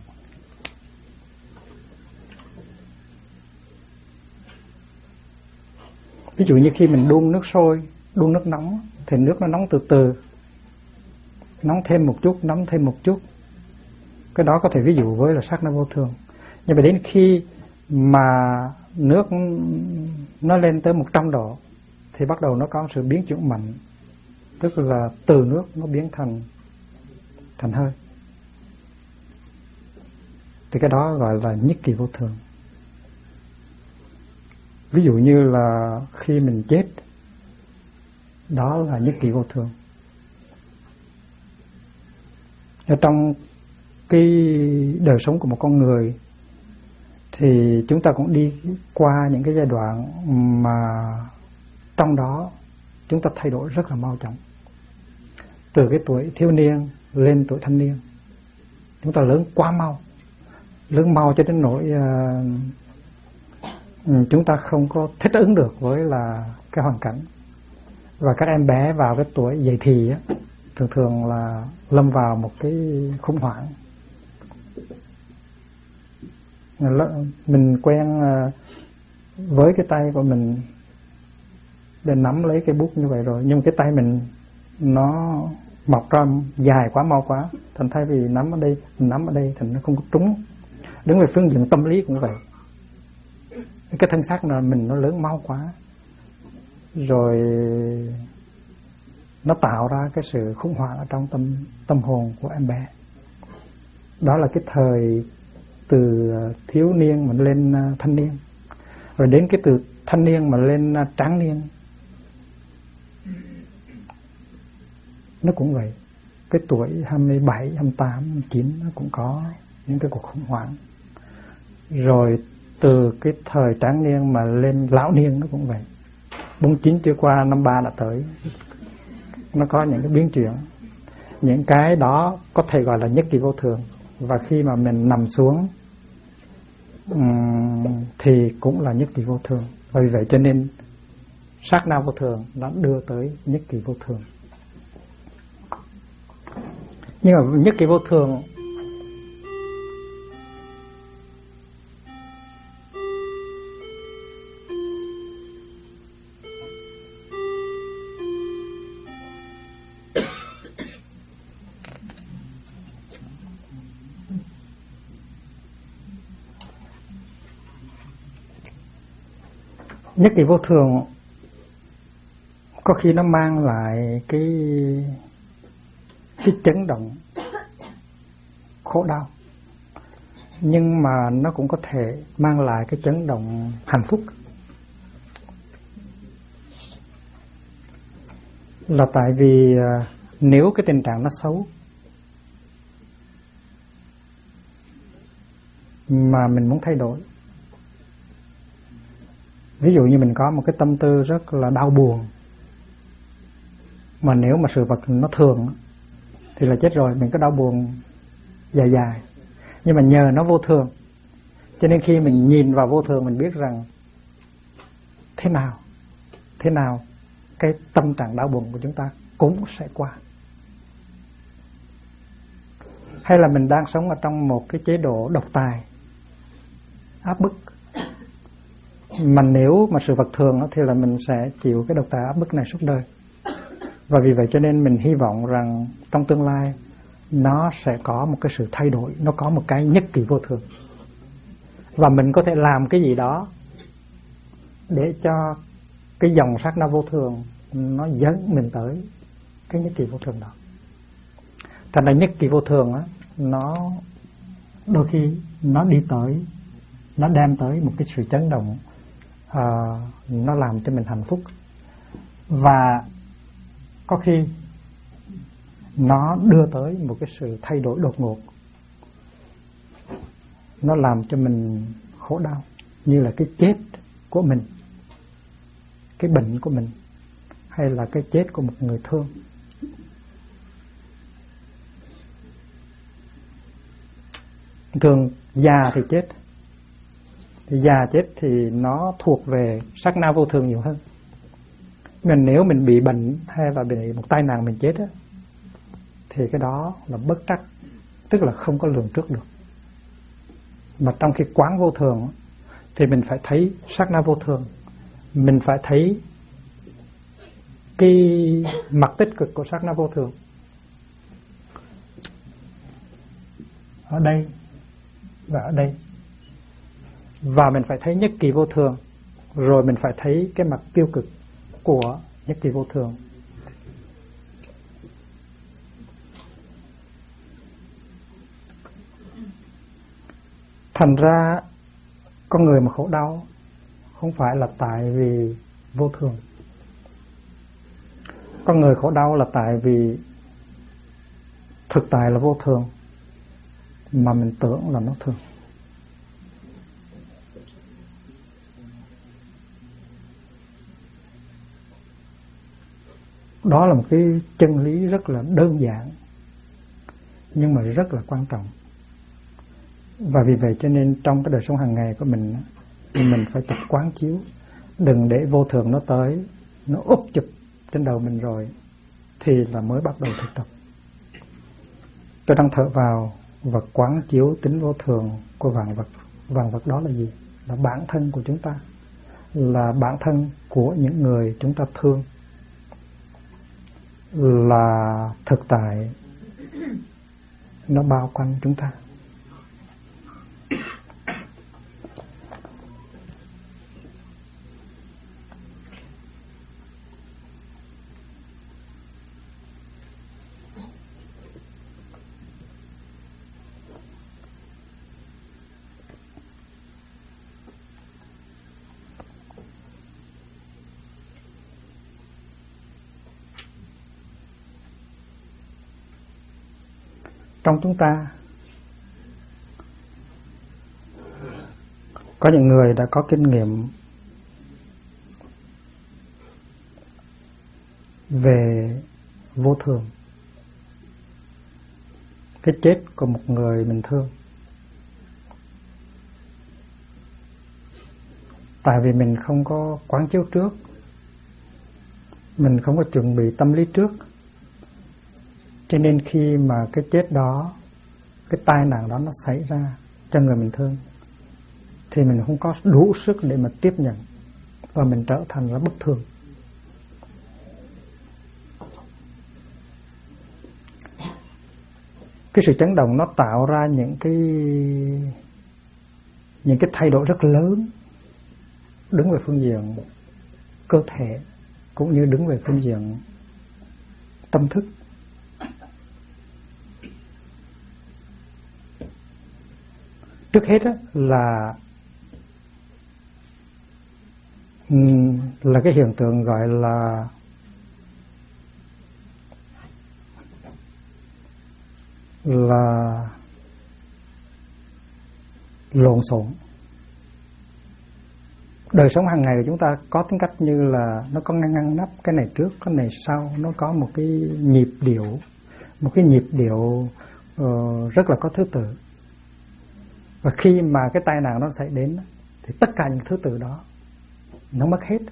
Ví dụ như khi mình đun nước sôi, đun nước nóng, thì nước nó nóng từ từ, nóng thêm một chút, nóng thêm một chút. Cái đó có thể ví dụ với là sát na vô thường. Nhưng mà đến khi mà nước nó lên tới 100 độ thì bắt đầu nó có sự biến chuyển mạnh, tức là từ nước nó biến thành hơi. Thì cái đó gọi là nhất kỳ vô thường. Ví dụ như là khi mình chết, đó là nhất kỳ vô thường. Ở trong cái đời sống của một con người thì chúng ta cũng đi qua những cái giai đoạn mà trong đó chúng ta thay đổi rất là mau chóng. Từ cái tuổi thiếu niên lên tuổi thanh niên, chúng ta lớn quá mau, lớn mau cho đến nỗi chúng ta không có thích ứng được với là cái hoàn cảnh. Và các em bé vào cái tuổi dậy thì á, thường thường là lâm vào một cái khủng hoảng. Mình quen với cái tay của mình để nắm lấy cái bút như vậy rồi, nhưng cái tay mình nó mọc ra dài quá, mau quá, thành thay vì nắm ở đây, mình nắm ở đây thành nó không có trúng. Đứng về phương diện tâm lý cũng vậy. Cái thân xác là mình nó lớn mau quá, rồi nó tạo ra cái sự khủng hoảng ở trong tâm hồn của em bé. Đó là cái thời từ thiếu niên mà lên thanh niên, rồi đến cái từ thanh niên mà lên tráng niên, nó cũng vậy. Cái tuổi 27, 28, 29 nó cũng có những cái cuộc khủng hoảng. Rồi từ cái thời tráng niên mà lên lão niên nó cũng vậy. 49 chưa qua, 53 đã tới. Nó có những cái biến chuyển. Những cái đó có thể gọi là nhất kỳ vô thường. Và khi mà mình nằm xuống thì cũng là nhất kỳ vô thường. Và vì vậy cho nên sát na vô thường nó đưa tới nhất kỳ vô thường. Nhưng mà nhất kỳ vô thường nhất kỳ vô thường có khi nó mang lại cái chấn động khổ đau, nhưng mà nó cũng có thể mang lại cái chấn động hạnh phúc. Là tại vì nếu cái tình trạng nó xấu mà mình muốn thay đổi, ví dụ như mình có một cái tâm tư rất là đau buồn, mà nếu mà sự vật nó thường thì là chết rồi, mình có đau buồn dài dài. Nhưng mà nhờ nó vô thường, cho nên khi mình nhìn vào vô thường mình biết rằng thế nào cái tâm trạng đau buồn của chúng ta cũng sẽ qua. Hay là mình đang sống ở trong một cái chế độ độc tài, áp bức, mà nếu mà sự vật thường thì là mình sẽ chịu cái độc tài áp bức này suốt đời. Và vì vậy cho nên mình hy vọng rằng trong tương lai nó sẽ có một cái sự thay đổi, nó có một cái nhất kỳ vô thường. Và mình có thể làm cái gì đó để cho cái dòng sát na vô thường nó dẫn mình tới cái nhất kỳ vô thường đó. Thành ra nhất kỳ vô thường á, nó đôi khi nó đi tới, nó đem tới một cái sự chấn động, nó làm cho mình hạnh phúc. Và có khi nó đưa tới một cái sự thay đổi đột ngột, nó làm cho mình khổ đau, như là cái chết của mình, cái bệnh của mình, hay là cái chết của một người thương. Thường già thì chết, thì già chết thì nó thuộc về sát na vô thường nhiều hơn. Nhưng nếu mình bị bệnh hay là bị một tai nạn mình chết á, thì cái đó là bất trắc, tức là không có lường trước được. Mà trong khi quán vô thường thì mình phải thấy sát na vô thường, mình phải thấy cái mặt tích cực của sát na vô thường. Ở đây và ở đây. Và mình phải thấy nhất kỳ vô thường, rồi mình phải thấy cái mặt tiêu cực của nhất kỳ vô thường. Thành ra con người mà khổ đau không phải là tại vì vô thường. Con người khổ đau là tại vì thực tại là vô thường mà mình tưởng là nó thường. Đó là một cái chân lý rất là đơn giản nhưng mà rất là quan trọng. Và vì vậy cho nên trong cái đời sống hàng ngày của mình phải tập quán chiếu, đừng để vô thường nó tới, nó úp chụp trên đầu mình rồi thì là mới bắt đầu thực tập. Tôi đang thở vào và quán chiếu tính vô thường của vạn vật. Vạn vật đó là gì? Là bản thân của chúng ta, là bản thân của những người chúng ta thương, là thực tại nó bao quanh chúng ta. Trong chúng ta có những người đã có kinh nghiệm về vô thường, cái chết của một người mình thương. Tại vì mình không có quán chiếu trước, mình không có chuẩn bị tâm lý trước, cho nên khi mà cái chết đó, cái tai nạn đó nó xảy ra cho người mình thương thì mình không có đủ sức để mà tiếp nhận, và mình trở thành là bất thường. Cái sự chấn động nó tạo ra những cái thay đổi rất lớn, đứng về phương diện cơ thể cũng như đứng về phương diện tâm thức. Trước hết là cái hiện tượng gọi là lộn xộn. Đời sống hàng ngày của chúng ta có tính cách như là nó có ngăn nắp, cái này trước, cái này sau, nó có một cái nhịp điệu rất là có thứ tự. Và khi mà cái tai nạn nó xảy đến thì tất cả những thứ tự đó nó mất hết.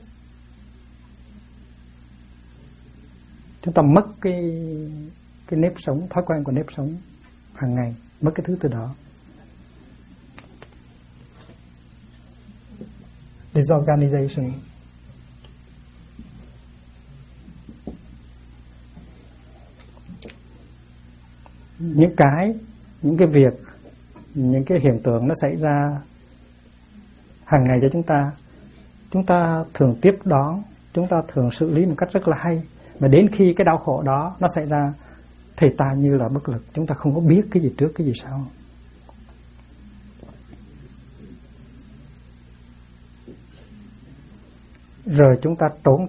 Chúng ta mất cái nếp sống, thói quen của nếp sống hàng ngày, mất cái thứ tự đó. Disorganization. Những cái việc, những cái hiện tượng nó xảy ra hàng ngày cho chúng ta thường tiếp đón, chúng ta thường xử lý một cách rất là hay. Mà đến khi cái đau khổ đó nó xảy ra thì ta như là bất lực, chúng ta không có biết cái gì trước cái gì sau. Rồi chúng ta trốn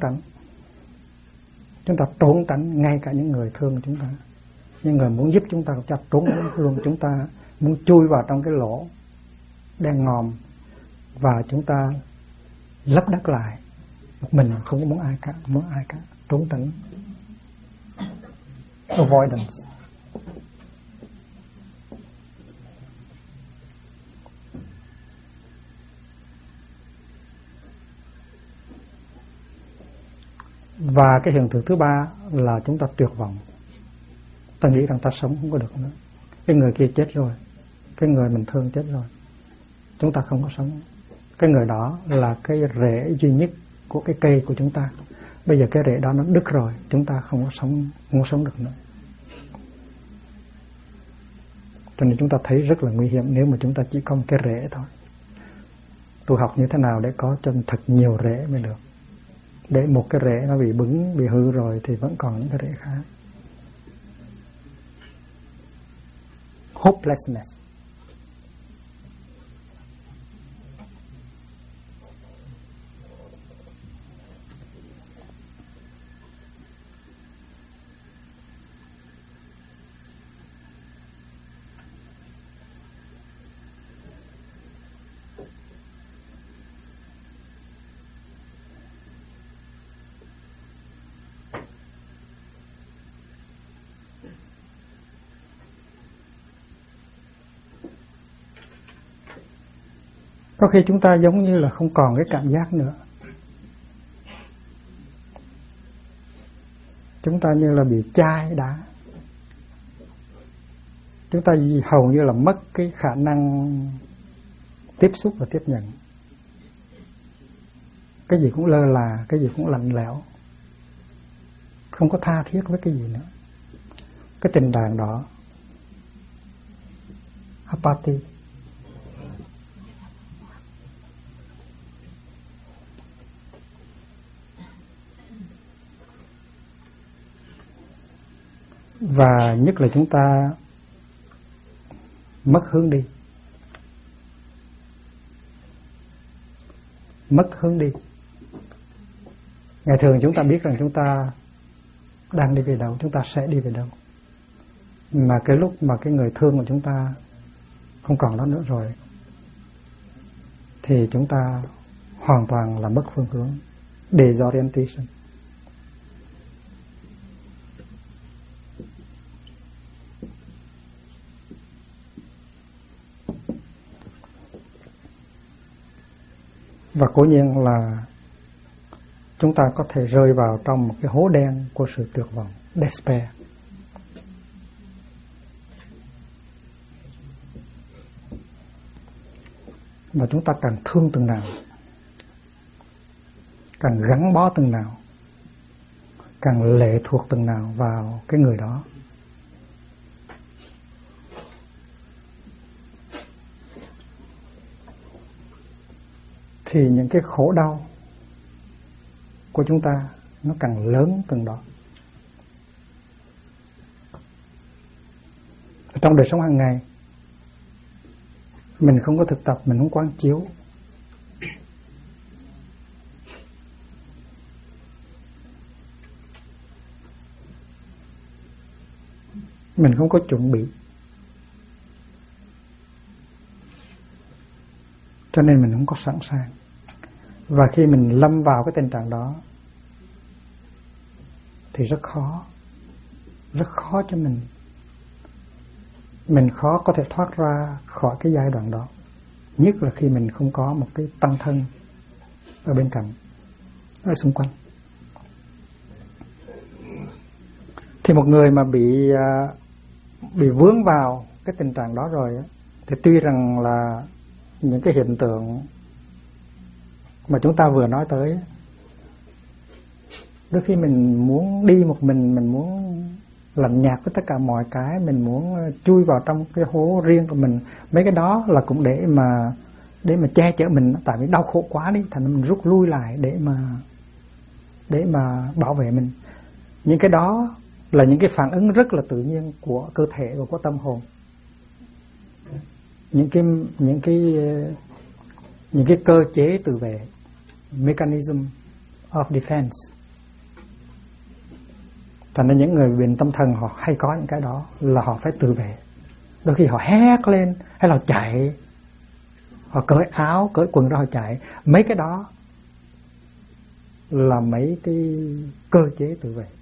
tránh ngay cả những người thương của chúng ta, những người muốn giúp chúng ta cũng trốn luôn. Chúng ta muốn chui vào trong cái lỗ đen ngòm và chúng ta lấp đất lại. Mình không có muốn ai cả, trốn tránh, avoidance. Và cái hiện tượng thứ ba là chúng ta tuyệt vọng. Ta nghĩ rằng ta sống không có được nữa, cái người kia chết rồi, cái người mình thương chết rồi, chúng ta không có sống. Cái người đó là cái rễ duy nhất của cái cây của chúng ta, Bây giờ cái rễ đó nó đứt rồi, chúng ta không có sống được nữa. Cho nên chúng ta thấy rất là nguy hiểm nếu mà chúng ta chỉ có một cái rễ thôi. Tu học như thế nào để có cho thật nhiều rễ mới được. Để một cái rễ nó bị bứng, bị hư rồi thì vẫn còn những cái rễ khác. Hopelessness. Có khi chúng ta giống như là không còn cái cảm giác nữa. Chúng ta như là bị chai đá. Chúng ta hầu như là mất cái khả năng tiếp xúc và tiếp nhận. Cái gì cũng lơ là, cái gì cũng lạnh lẽo. Không có tha thiết với cái gì nữa. Cái tình trạng đó, apathy. Và nhất là chúng ta mất hướng đi. Mất hướng đi. Ngày thường chúng ta biết rằng chúng ta đang đi về đâu, chúng ta sẽ đi về đâu. Mà cái lúc mà cái người thương của chúng ta không còn đó nữa rồi thì chúng ta hoàn toàn là mất phương hướng. Desorientation. Và cố nhiên là chúng ta có thể rơi vào trong một cái hố đen của sự tuyệt vọng, despair. Và chúng ta càng thương từng nào, càng gắn bó từng nào, càng lệ thuộc từng nào vào cái người đó. Thì những cái khổ đau của chúng ta nó càng lớn từng đó. Ở trong đời sống hàng ngày, mình không có thực tập, mình không quán chiếu, mình không có chuẩn bị, cho nên mình không có sẵn sàng. Và khi mình lâm vào cái tình trạng đó thì rất khó cho mình. Mình khó có thể thoát ra khỏi cái giai đoạn đó. Nhất là khi mình không có một cái tăng thân ở bên cạnh, ở xung quanh. Thì một người mà bị vướng vào cái tình trạng đó rồi thì tuy rằng là những cái hiện tượng mà chúng ta vừa nói tới, đôi khi mình muốn đi một mình muốn lạnh nhạt với tất cả mọi cái, mình muốn chui vào trong cái hố riêng của mình. Mấy cái đó là cũng để mà che chở mình, tại vì đau khổ quá đi, thành mình rút lui lại để mà bảo vệ mình. Những cái đó là những cái phản ứng rất là tự nhiên của cơ thể và của tâm hồn. Những cái cơ chế tự vệ, mechanism of defense. Thành ra những người bệnh tâm thần họ hay có những cái đó là họ phải tự vệ. Đôi khi họ hét lên hay là chạy, họ cởi áo, cởi quần ra họ chạy. Mấy cái đó là mấy cái cơ chế tự vệ.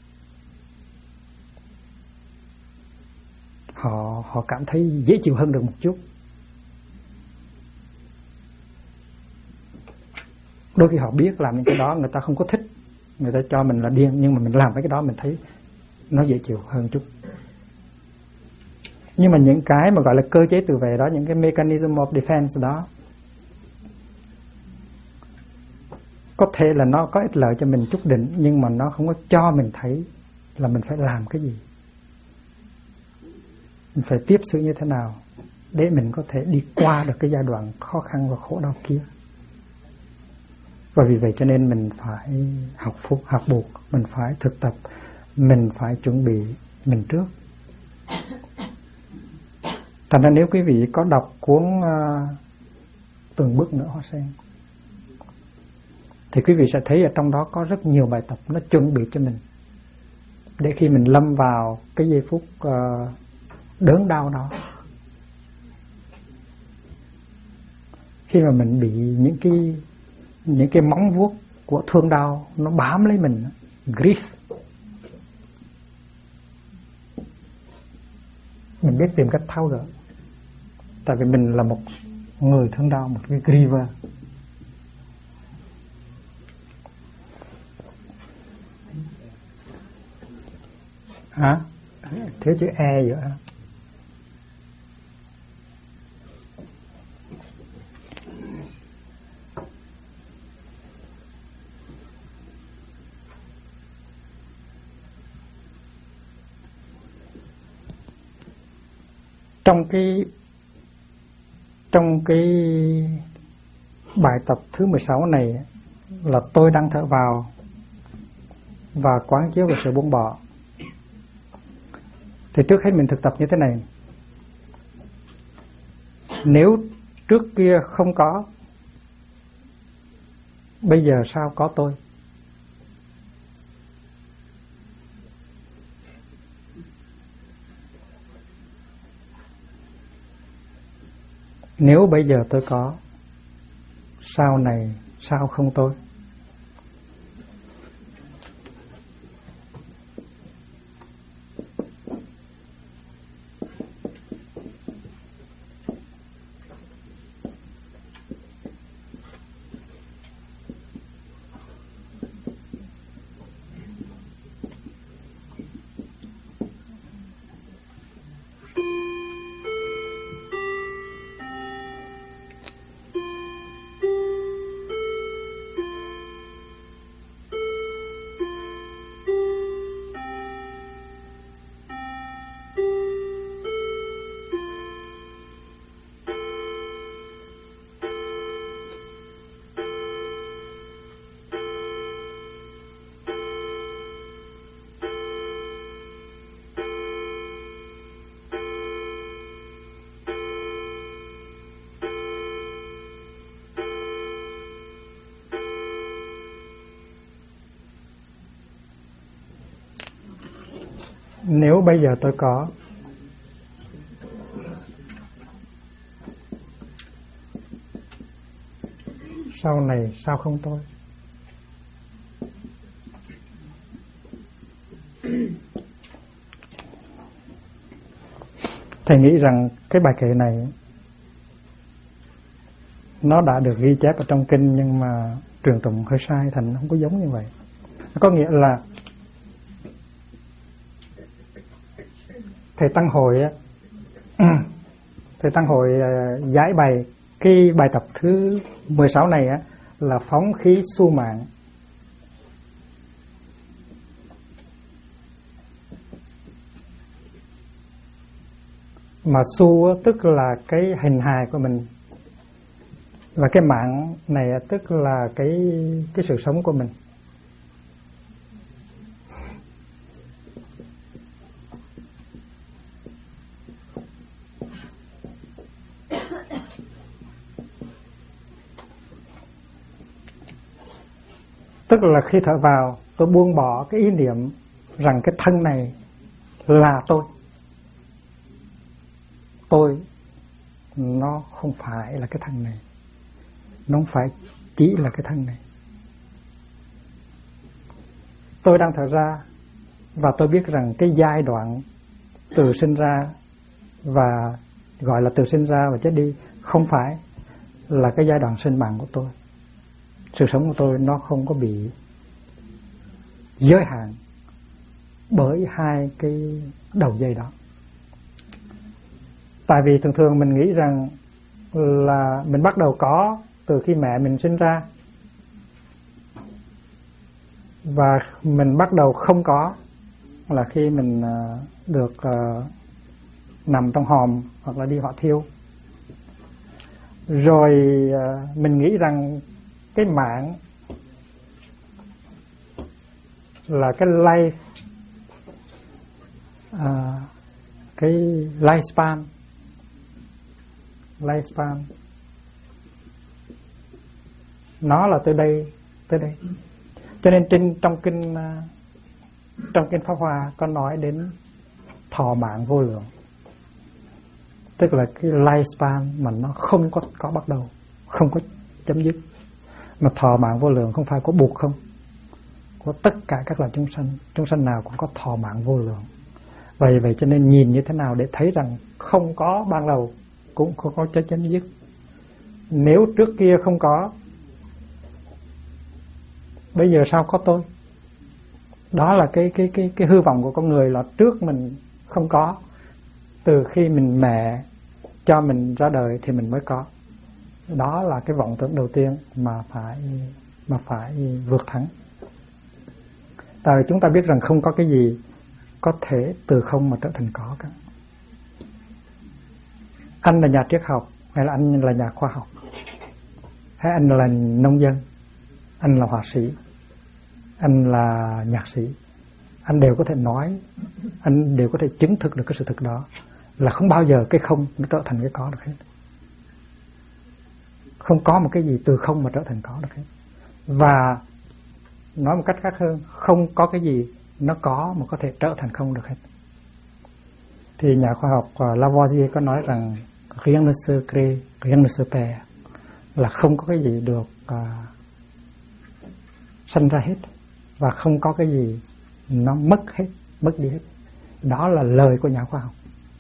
Họ cảm thấy dễ chịu hơn được một chút. Đôi khi họ biết làm những cái đó, người ta không có thích, người ta cho mình là điên, nhưng mà mình làm mấy cái đó mình thấy nó dễ chịu hơn chút. Nhưng mà những cái mà gọi là cơ chế tự vệ đó, những cái mechanism of defense đó, có thể là nó có ích lợi cho mình chút đỉnh, nhưng mà nó không có cho mình thấy là mình phải làm cái gì, mình phải tiếp xử như thế nào để mình có thể đi qua được cái giai đoạn khó khăn và khổ đau kia. Và vì vậy cho nên mình phải học buộc, mình phải thực tập, mình phải chuẩn bị mình trước. Thành ra nếu quý vị có đọc cuốn Từng Bước Nữa Hoa Sen thì quý vị sẽ thấy ở trong đó có rất nhiều bài tập nó chuẩn bị cho mình, để khi mình lâm vào cái giây phút đớn đau đó, khi mà mình bị những cái móng vuốt của thương đau nó bám lấy mình, grief, mình biết tìm cách tháo gỡ. Tại vì mình là một người thương đau, một cái griever. Hả? Thiếu chữ E vậy hả? Trong cái bài tập thứ 16 này là tôi đang thở vào và quán chiếu về sự buông bỏ. Thì trước hết mình thực tập như thế này. Nếu trước kia không có, bây giờ sao có tôi? Nếu bây giờ tôi có, sau này sao không tôi? Nếu bây giờ tôi có, sau này sao không tôi? Thầy nghĩ rằng cái bài kệ này nó đã được ghi chép ở trong kinh, nhưng mà truyền tụng hơi sai, thành không có giống như vậy. Có nghĩa là Thầy Tăng Hội giải bày cái bài tập thứ 16 này là phóng khí su mạng. Mà su tức là cái hình hài của mình, và cái mạng này tức là cái sự sống của mình. Tức là khi thở vào, tôi buông bỏ cái ý niệm rằng cái thân này là tôi. Tôi nó không phải là cái thân này, nó không phải chỉ là cái thân này. Tôi đang thở ra và tôi biết rằng cái giai đoạn từ sinh ra, và gọi là từ sinh ra và chết đi, không phải là cái giai đoạn sinh mạng của tôi. Sự sống của tôi nó không có bị giới hạn bởi hai cái đầu dây đó. Tại vì thường thường mình nghĩ rằng là mình bắt đầu có từ khi mẹ mình sinh ra, Và mình bắt đầu không có là khi mình được nằm trong hòm hoặc là đi hỏa thiêu. Rồi mình nghĩ rằng cái mạng là cái lifespan nó là từ đây tới đây. Cho nên trong kinh Pháp Hoa có nói đến thọ mạng vô lượng, tức là cái lifespan mà nó không có bắt đầu, không có chấm dứt. Mà thọ mạng vô lượng không phải có buộc không, của tất cả các loài chúng sanh nào cũng có thọ mạng vô lượng. Vậy cho nên nhìn như thế nào để thấy rằng không có ban đầu cũng không có chấm dứt. Nếu trước kia không có, bây giờ sao có tôi? Đó là cái hư vọng của con người, là trước mình không có, từ khi mình mẹ cho mình ra đời thì mình mới có. Đó là cái vọng tưởng đầu tiên mà phải vượt thắng. Tại vì chúng ta biết rằng không có cái gì có thể từ không mà trở thành có cả. Anh là nhà triết học hay là anh là nhà khoa học, hay anh là nông dân, anh là họa sĩ, anh là nhạc sĩ, anh đều có thể nói, anh đều có thể chứng thực được cái sự thực đó, là không bao giờ cái không nó trở thành cái có được hết. Không có một cái gì từ không mà trở thành có được hết. Và nói một cách khác hơn, không có cái gì nó có mà có thể trở thành không được hết. Thì nhà khoa học Lavoisier có nói rằng rien ne se crée, rien ne se perd, là không có cái gì được sanh ra hết, và không có cái gì nó mất đi hết. Đó là lời của nhà khoa học,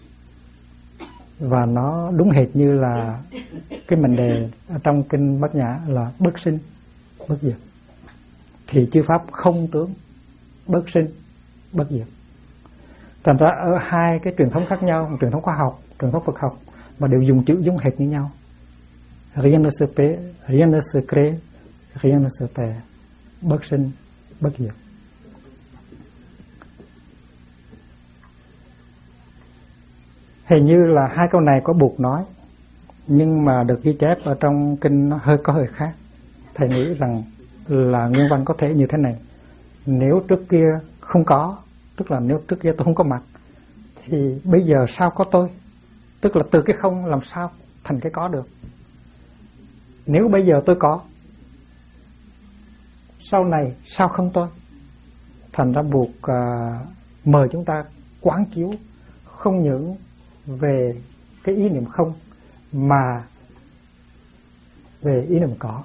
và nó đúng hệt như là cái mệnh đề ở trong kinh Bát Nhã là bất sinh bất diệt. Thì chư pháp không tướng, bất sinh bất diệt. Thành ra ở hai cái truyền thống khác nhau, truyền thống khoa học, truyền thống Phật học, mà đều dùng chữ giống hệt như nhau. Rien ne se perd, rien ne se crée, rien ne se perd, bất sinh bất diệt. Hình như là hai câu này có buộc nói, nhưng mà được ghi chép ở trong kinh nó hơi khác. Thầy nghĩ rằng là nguyên văn có thể như thế này: nếu trước kia không có, tức là nếu trước kia tôi không có mặt, thì bây giờ sao có tôi? Tức là từ cái không làm sao thành cái có được. Nếu bây giờ tôi có, sau này sao không tôi? Thành ra buộc mời chúng ta quán chiếu không những về cái ý niệm không, mà về ý niệm có.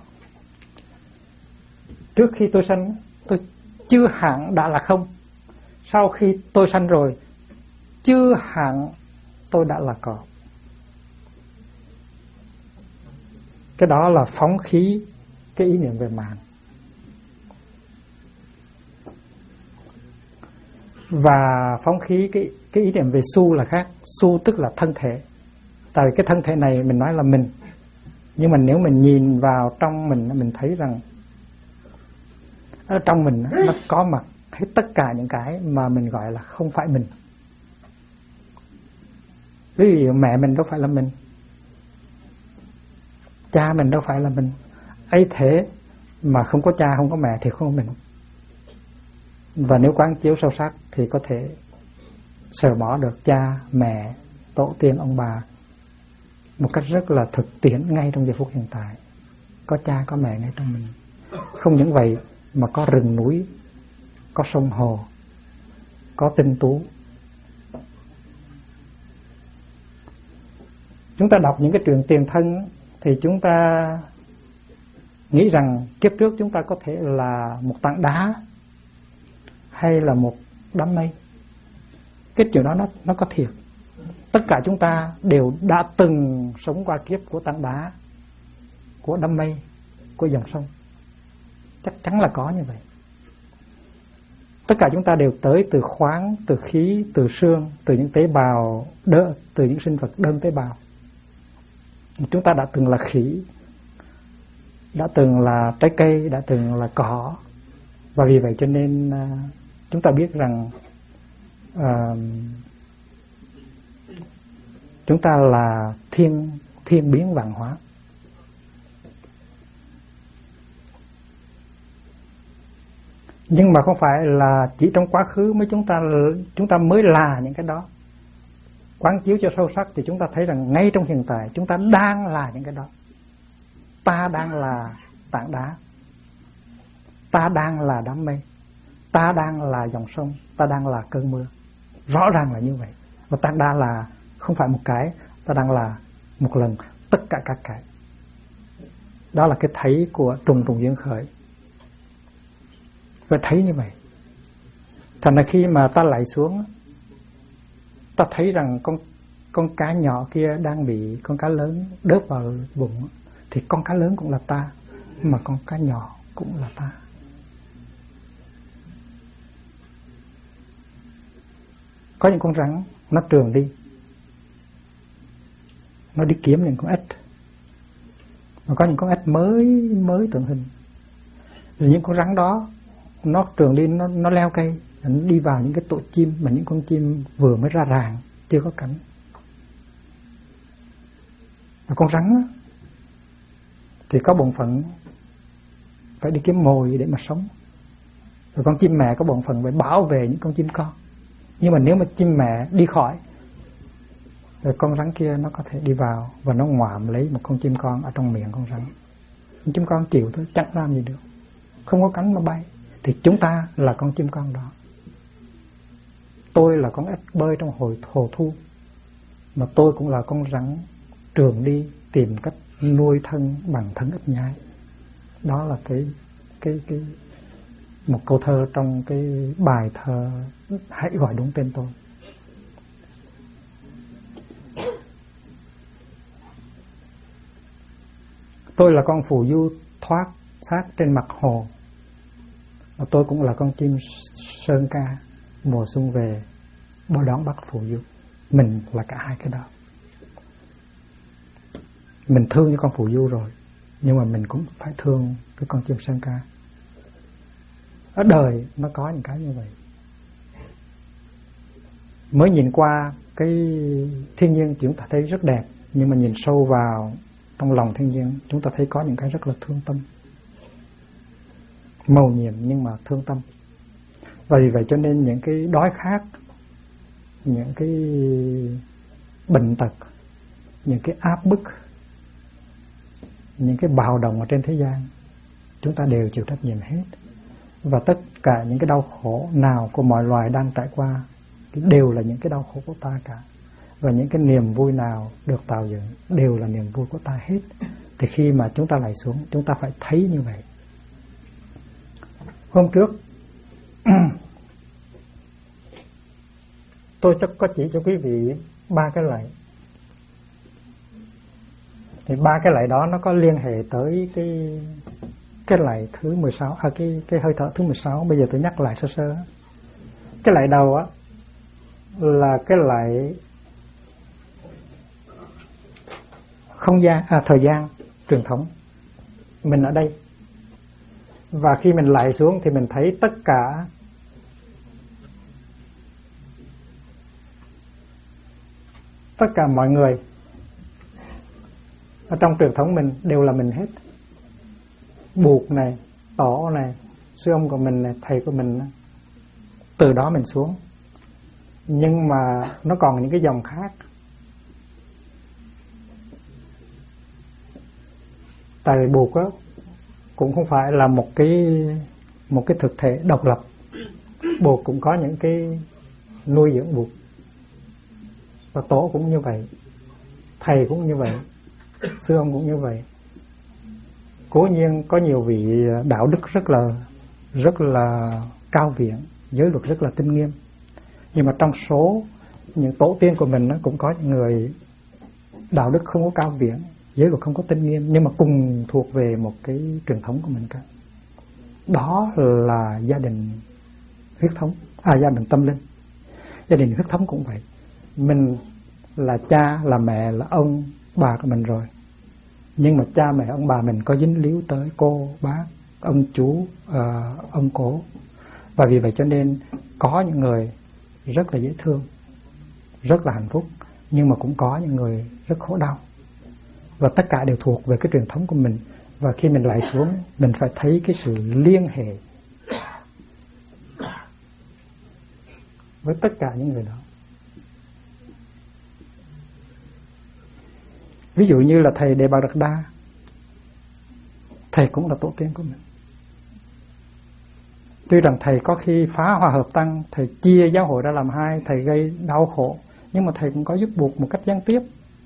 Trước khi tôi sanh, tôi chưa hẳn đã là không. Sau khi tôi sanh rồi, chưa hẳn tôi đã là có. Cái đó là phóng khí cái ý niệm về mạng. Và phóng khí cái ý niệm về su là khác. Su tức là thân thể. Tại vì cái thân thể này mình nói là mình, nhưng mà nếu mình nhìn vào trong mình thấy rằng ở trong mình nó có mặt hết tất cả những cái mà mình gọi là không phải mình. Ví dụ mẹ mình đâu phải là mình, cha mình đâu phải là mình. Ấy thế mà không có cha không có mẹ thì không có mình. Và nếu quán chiếu sâu sắc thì có thể sờ mó được cha, mẹ, tổ tiên, ông bà một cách rất là thực tiễn ngay trong giây phút hiện tại. Có cha có mẹ ngay trong mình. Không những vậy mà có rừng núi, có sông hồ, có tinh tú. Chúng ta đọc những cái chuyện tiền thân thì chúng ta nghĩ rằng kiếp trước chúng ta có thể là một tảng đá hay là một đám mây. Cái chuyện đó nó có thiệt. Tất cả chúng ta đều đã từng sống qua kiếp của tảng đá, của đám mây, của dòng sông. Chắc chắn là có như vậy. Tất cả chúng ta đều tới từ khoáng, từ khí, từ xương, từ những tế bào từ những sinh vật đơn tế bào. Chúng ta đã từng là khỉ, đã từng là trái cây, đã từng là cỏ, Và vì vậy cho nên chúng ta biết rằng chúng ta là thiên biến vạn hóa. Nhưng mà không phải là chỉ trong quá khứ mới chúng ta mới là những cái đó. Quán chiếu cho sâu sắc thì chúng ta thấy rằng ngay trong hiện tại chúng ta đang là những cái đó. Ta đang là tảng đá, ta đang là đám mây, ta đang là dòng sông, ta đang là cơn mưa. Rõ ràng là như vậy. Và ta đang là không phải một cái, ta đang là một lần tất cả các cái. Đó là cái thấy của trùng duyên khởi. Phải thấy như vậy. Thành ra khi mà ta lạy xuống, ta thấy rằng con cá nhỏ kia đang bị con cá lớn đớp vào bụng, thì con cá lớn cũng là ta, mà con cá nhỏ cũng là ta. Có những con rắn nó trườn đi, nó đi kiếm những con ếch, mà có những con ếch mới tượng hình. Rồi những con rắn đó nó trườn đi, nó leo cây, nó đi vào những cái tổ chim mà những con chim vừa mới ra ràng, chưa có cánh. Và con rắn á, thì có bổn phận phải đi kiếm mồi để mà sống. Rồi con chim mẹ có bổn phận phải bảo vệ những con chim con. Nhưng mà nếu mà chim mẹ đi khỏi, rồi con rắn kia nó có thể đi vào và nó ngoạm lấy một con chim con ở trong miệng con rắn. Con chim con chịu thôi, chẳng làm gì được, không có cánh mà bay. Thì chúng ta là con chim con đó. Tôi là con ếch bơi trong hồ thu, mà tôi cũng là con rắn trườn đi tìm cách nuôi thân bằng thân ếch nhái. Đó là cái một câu thơ trong cái bài thơ Hãy gọi đúng tên tôi. Tôi là con phù du thoát xác trên mặt hồ, và tôi cũng là con chim sơn ca mùa xuân về bó đón bắt phù du. Mình là cả hai cái đó. Mình thương như con phù du rồi, nhưng mà mình cũng phải thương cái con chim sơn ca. Ở đời nó có những cái như vậy. Mới nhìn qua cái thiên nhiên chúng ta thấy rất đẹp, nhưng mà nhìn sâu vào trong lòng thiên nhiên chúng ta thấy có những cái rất là thương tâm, màu nhiệm nhưng mà thương tâm. Và vì vậy cho nên những cái đói khát, những cái bệnh tật, những cái áp bức, những cái bạo động ở trên thế gian, chúng ta đều chịu trách nhiệm hết. Và tất cả những cái đau khổ nào của mọi loài đang trải qua đều là những cái đau khổ của ta cả. Và những cái niềm vui nào được tạo dựng đều là niềm vui của ta hết. Thì khi mà chúng ta lạy xuống, chúng ta phải thấy như vậy. Hôm trước tôi có chỉ cho quý vị 3 cái lạy. Thì 3 cái lạy đó nó có liên hệ tới cái lạy thứ 16, cái hơi thở thứ 16. Bây giờ tôi nhắc lại sơ sơ. Cái lạy đầu á là cái lạy không gian, thời gian truyền thống. Mình ở đây, và khi mình lạy xuống thì mình thấy tất cả mọi người ở trong truyền thống mình đều là mình hết. Buộc này, tổ này, sư ông của mình này, thầy của mình, từ đó mình xuống. Nhưng mà nó còn những cái dòng khác. Tại vì buộc á cũng không phải là một cái thực thể độc lập. Buộc cũng có những cái nuôi dưỡng buộc. Và tổ cũng như vậy, thầy cũng như vậy, sư ông cũng như vậy. Cố nhiên có nhiều vị đạo đức rất là cao viễn, giới luật rất là tinh nghiêm. Nhưng mà trong số những tổ tiên của mình cũng có những người đạo đức không có cao viễn, giới luật không có tinh nghiêm, nhưng mà cùng thuộc về một cái truyền thống của mình cả. Đó là gia đình huyết thống, gia đình tâm linh. Gia đình huyết thống cũng vậy. Mình là cha, là mẹ, là ông, bà của mình rồi. Nhưng mà cha mẹ, ông bà mình có dính líu tới cô, bác, ông chú, ông cố. Và vì vậy cho nên có những người rất là dễ thương, rất là hạnh phúc, nhưng mà cũng có những người rất khổ đau. Và tất cả đều thuộc về cái truyền thống của mình. Và khi mình lại xuống, mình phải thấy cái sự liên hệ với tất cả những người đó. Ví dụ như là thầy Đề Bà Đạt Đa, thầy cũng là tổ tiên của mình. Tuy rằng thầy có khi phá hòa hợp tăng, thầy chia giáo hội ra làm hai, thầy gây đau khổ, nhưng mà thầy cũng có giúp buộc một cách gián tiếp.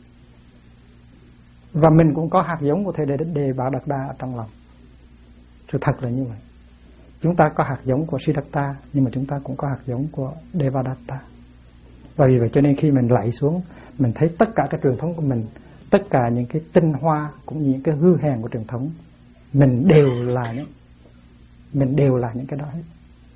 Và mình cũng có hạt giống của thầy Đề Bà Đạt Đa ở trong lòng. Sự thật là như vậy. Chúng ta có hạt giống của Siddhartha, nhưng mà chúng ta cũng có hạt giống của Devadatta. Và vì vậy cho nên khi mình lạy xuống, mình thấy tất cả các truyền thống của mình, tất cả những cái tinh hoa cũng như những cái hư hèn của truyền thống, mình đều là những cái đó hết.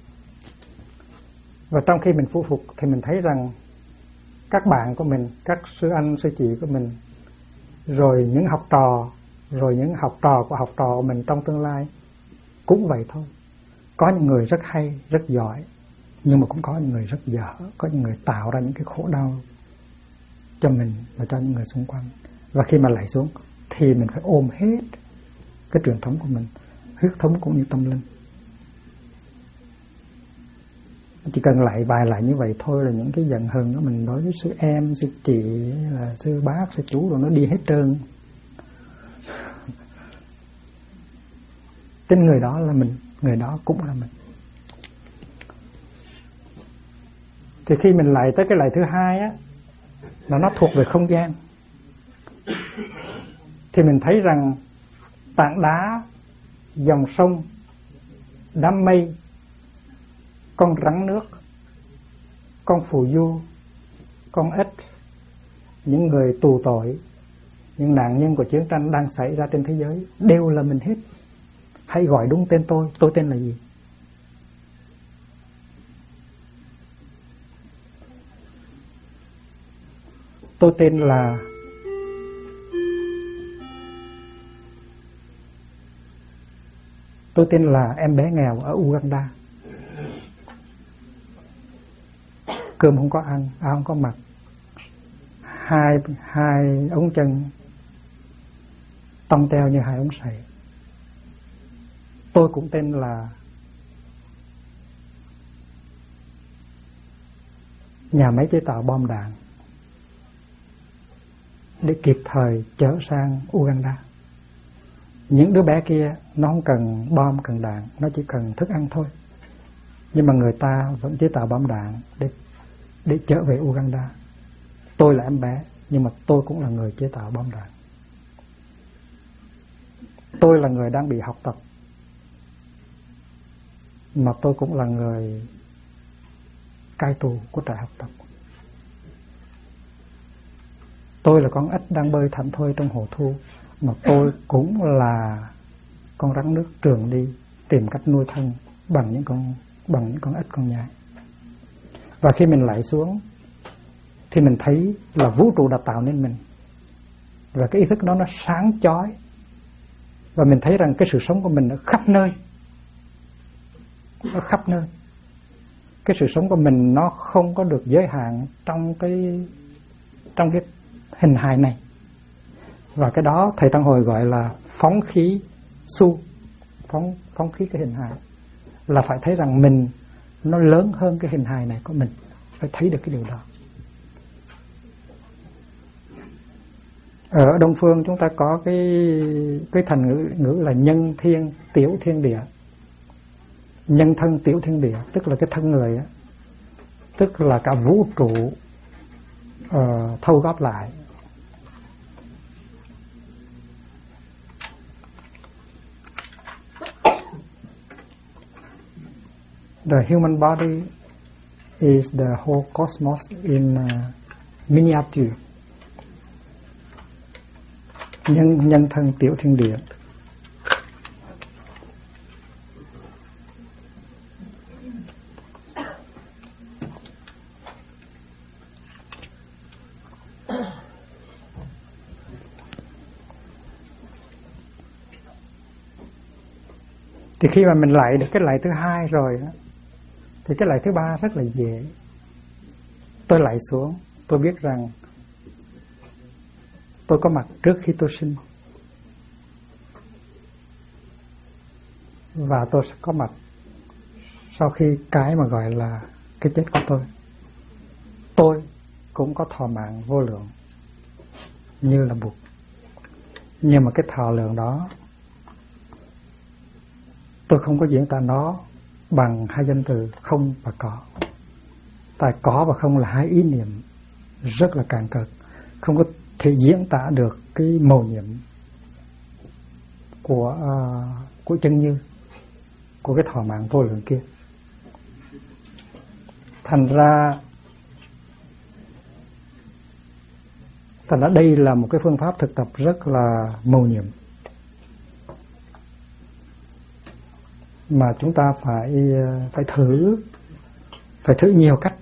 Và trong khi mình phụ phục thì mình thấy rằng các bạn của mình, các sư anh, sư chị của mình, rồi những học trò, rồi những học trò của học trò của mình trong tương lai cũng vậy thôi. Có những người rất hay, rất giỏi, nhưng mà cũng có những người rất dở, có những người tạo ra những cái khổ đau cho mình và cho những người xung quanh. Và khi mà lạy xuống thì mình phải ôm hết cái truyền thống của mình, huyết thống cũng như tâm linh. Chỉ cần lạy bài lại như vậy thôi là những cái giận hờn của mình đối với sư em, sư chị, là sư bác, sư chú rồi nó đi hết trơn. Tên người đó là mình, người đó cũng là mình. Thì khi mình lạy tới cái lạy thứ hai á, là nó thuộc về không gian, thì mình thấy rằng tảng đá, dòng sông, đám mây, con rắn nước, con phù du, con ếch, những người tù tội, những nạn nhân của chiến tranh đang xảy ra trên thế giới đều là mình hết. Hãy gọi đúng tên tôi tên là gì? Tôi tên là em bé nghèo ở Uganda. Cơm không có ăn, áo không có mặc, hai ống chân tông teo như hai ống sậy. Tôi cũng tên là nhà máy chế tạo bom đạn để kịp thời chở sang Uganda. Những đứa bé kia nó không cần bom, cần đạn, nó chỉ cần thức ăn thôi. Nhưng mà người ta vẫn chế tạo bom đạn để trở về Uganda. Tôi là em bé, nhưng mà tôi cũng là người chế tạo bom đạn. Tôi là người đang bị học tập, mà tôi cũng là người cai tù của trại học tập. Tôi là con ếch đang bơi thảnh thơi trong hồ thu, mà tôi cũng là con rắn nước trườn đi tìm cách nuôi thân bằng những con ếch, con nhái. Và khi mình lạy xuống thì mình thấy là vũ trụ đã tạo nên mình, và cái ý thức đó nó sáng chói, và mình thấy rằng cái sự sống của mình ở khắp nơi, ở khắp nơi. Cái sự sống của mình nó không có được giới hạn trong cái hình hài này. Và cái đó thầy Tăng Hồi gọi là phóng khí su, phóng khí cái hình hài, là phải thấy rằng mình nó lớn hơn cái hình hài này của mình, phải thấy được cái điều đó. Ở Đông phương chúng ta có cái thành ngữ là nhân thiên tiểu thiên địa. Nhân thân tiểu thiên địa, tức là cái thân người á, tức là cả vũ trụ thâu góp lại. The human body is the whole cosmos in miniature. Nhân thân tiểu thiên địa. Thì khi mà mình lạy được cái lạy thứ hai rồi đó, thì cái lạy thứ ba rất là dễ. Tôi lạy xuống, tôi biết rằng tôi có mặt trước khi tôi sinh, và tôi sẽ có mặt sau khi cái mà gọi là cái chết của tôi. Tôi cũng có thọ mạng vô lượng như là Bụt, nhưng mà cái thọ lượng đó tôi không có diễn tả nó bằng hai danh từ không và có. Tại có và không là hai ý niệm rất là cạn cực, không có thể diễn tả được cái mầu nhiệm của chân như, của cái thọ mạng vô lượng kia. Thành ra đây là một cái phương pháp thực tập rất là mầu nhiệm, mà chúng ta phải thử nhiều cách.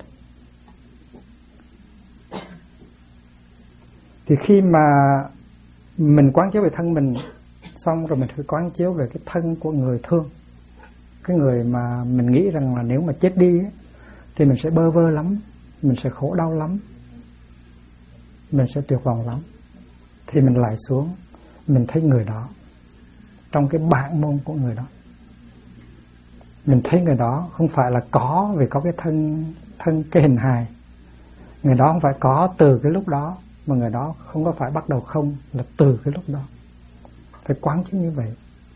Thì khi mà mình quán chiếu về thân mình xong rồi, mình thử quán chiếu về cái thân của người thương, cái người mà mình nghĩ rằng là nếu mà chết đi ấy, thì mình sẽ bơ vơ lắm, mình sẽ khổ đau lắm, mình sẽ tuyệt vọng lắm. Thì mình lại xuống, mình thấy người đó trong cái bản môn của người đó. Mình thấy người đó không phải là có vì có cái thân cái hình hài. Người đó không phải có từ cái lúc đó, mà người đó không có phải bắt đầu không là từ cái lúc đó. Phải quán chiếu như vậy.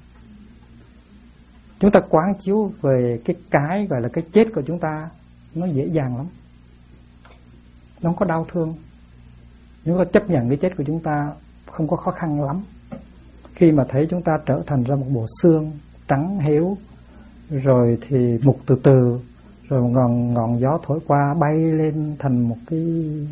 Chúng ta quán chiếu về cái gọi là cái chết của chúng ta, nó dễ dàng lắm, nó không có đau thương. Chúng ta chấp nhận cái chết của chúng ta không có khó khăn lắm. Khi mà thấy chúng ta trở thành ra một bộ xương trắng héo, rồi thì mục từ từ, rồi ngọn gió thổi qua bay lên thành một cái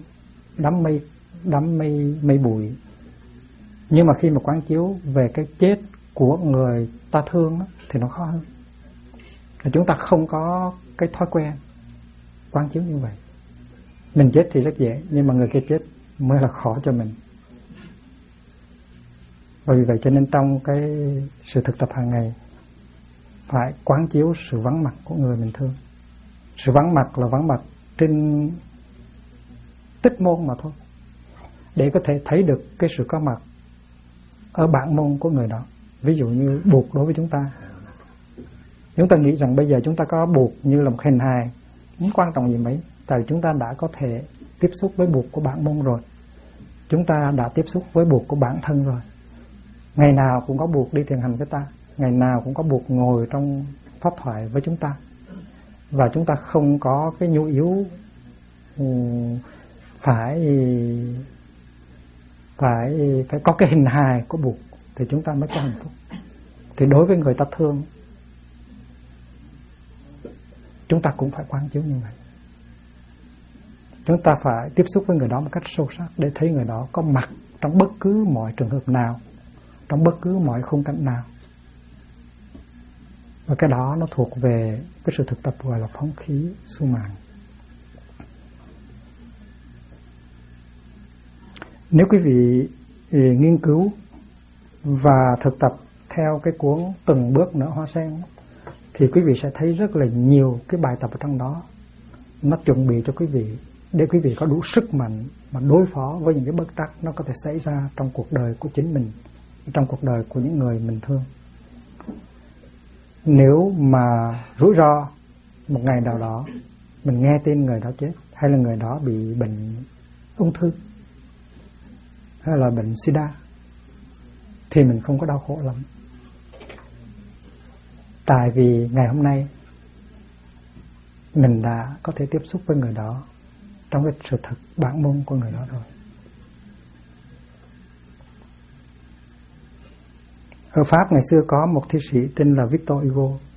đám mây bụi. Nhưng mà khi mà quán chiếu về cái chết của người ta thương đó, thì nó khó hơn. Chúng ta không có cái thói quen quán chiếu như vậy. Mình chết thì rất dễ, nhưng mà người kia chết mới là khó cho mình. Và vì vậy cho nên trong cái sự thực tập hàng ngày phải quán chiếu sự vắng mặt của người mình thương. Sự vắng mặt là vắng mặt trên tích môn mà thôi, để có thể thấy được cái sự có mặt ở bản môn của người đó. Ví dụ như Bụt đối với chúng ta nghĩ rằng bây giờ chúng ta có Bụt như là một hình hài, không quan trọng gì mấy. Tại vì chúng ta đã có thể tiếp xúc với Bụt của bản môn rồi, chúng ta đã tiếp xúc với Bụt của bản thân rồi. Ngày nào cũng có Bụt đi thiền hành với ta, ngày nào cũng có Bụt ngồi trong pháp thoại với chúng ta. Và chúng ta không có cái nhu yếu phải có cái hình hài của Bụt thì chúng ta mới có hạnh phúc. Thì đối với người ta thương, chúng ta cũng phải quán chiếu như vậy. Chúng ta phải tiếp xúc với người đó một cách sâu sắc để thấy người đó có mặt trong bất cứ mọi trường hợp nào, trong bất cứ mọi khung cảnh nào. Và cái đó nó thuộc về cái sự thực tập gọi là phóng khí su mạng. Nếu quý vị nghiên cứu và thực tập theo cái cuốn Từng Bước Nở Hoa Sen, thì quý vị sẽ thấy rất là nhiều cái bài tập ở trong đó. Nó chuẩn bị cho quý vị để quý vị có đủ sức mạnh mà đối phó với những cái bất trắc nó có thể xảy ra trong cuộc đời của chính mình, trong cuộc đời của những người mình thương. Nếu mà rủi ro một ngày nào đó mình nghe tin người đó chết, hay là người đó bị bệnh ung thư, hay là bệnh sida, thì mình không có đau khổ lắm. Tại vì ngày hôm nay mình đã có thể tiếp xúc với người đó trong cái sự thật bản môn của người đó rồi. Ở Pháp ngày xưa có một thi sĩ tên là Victor Hugo.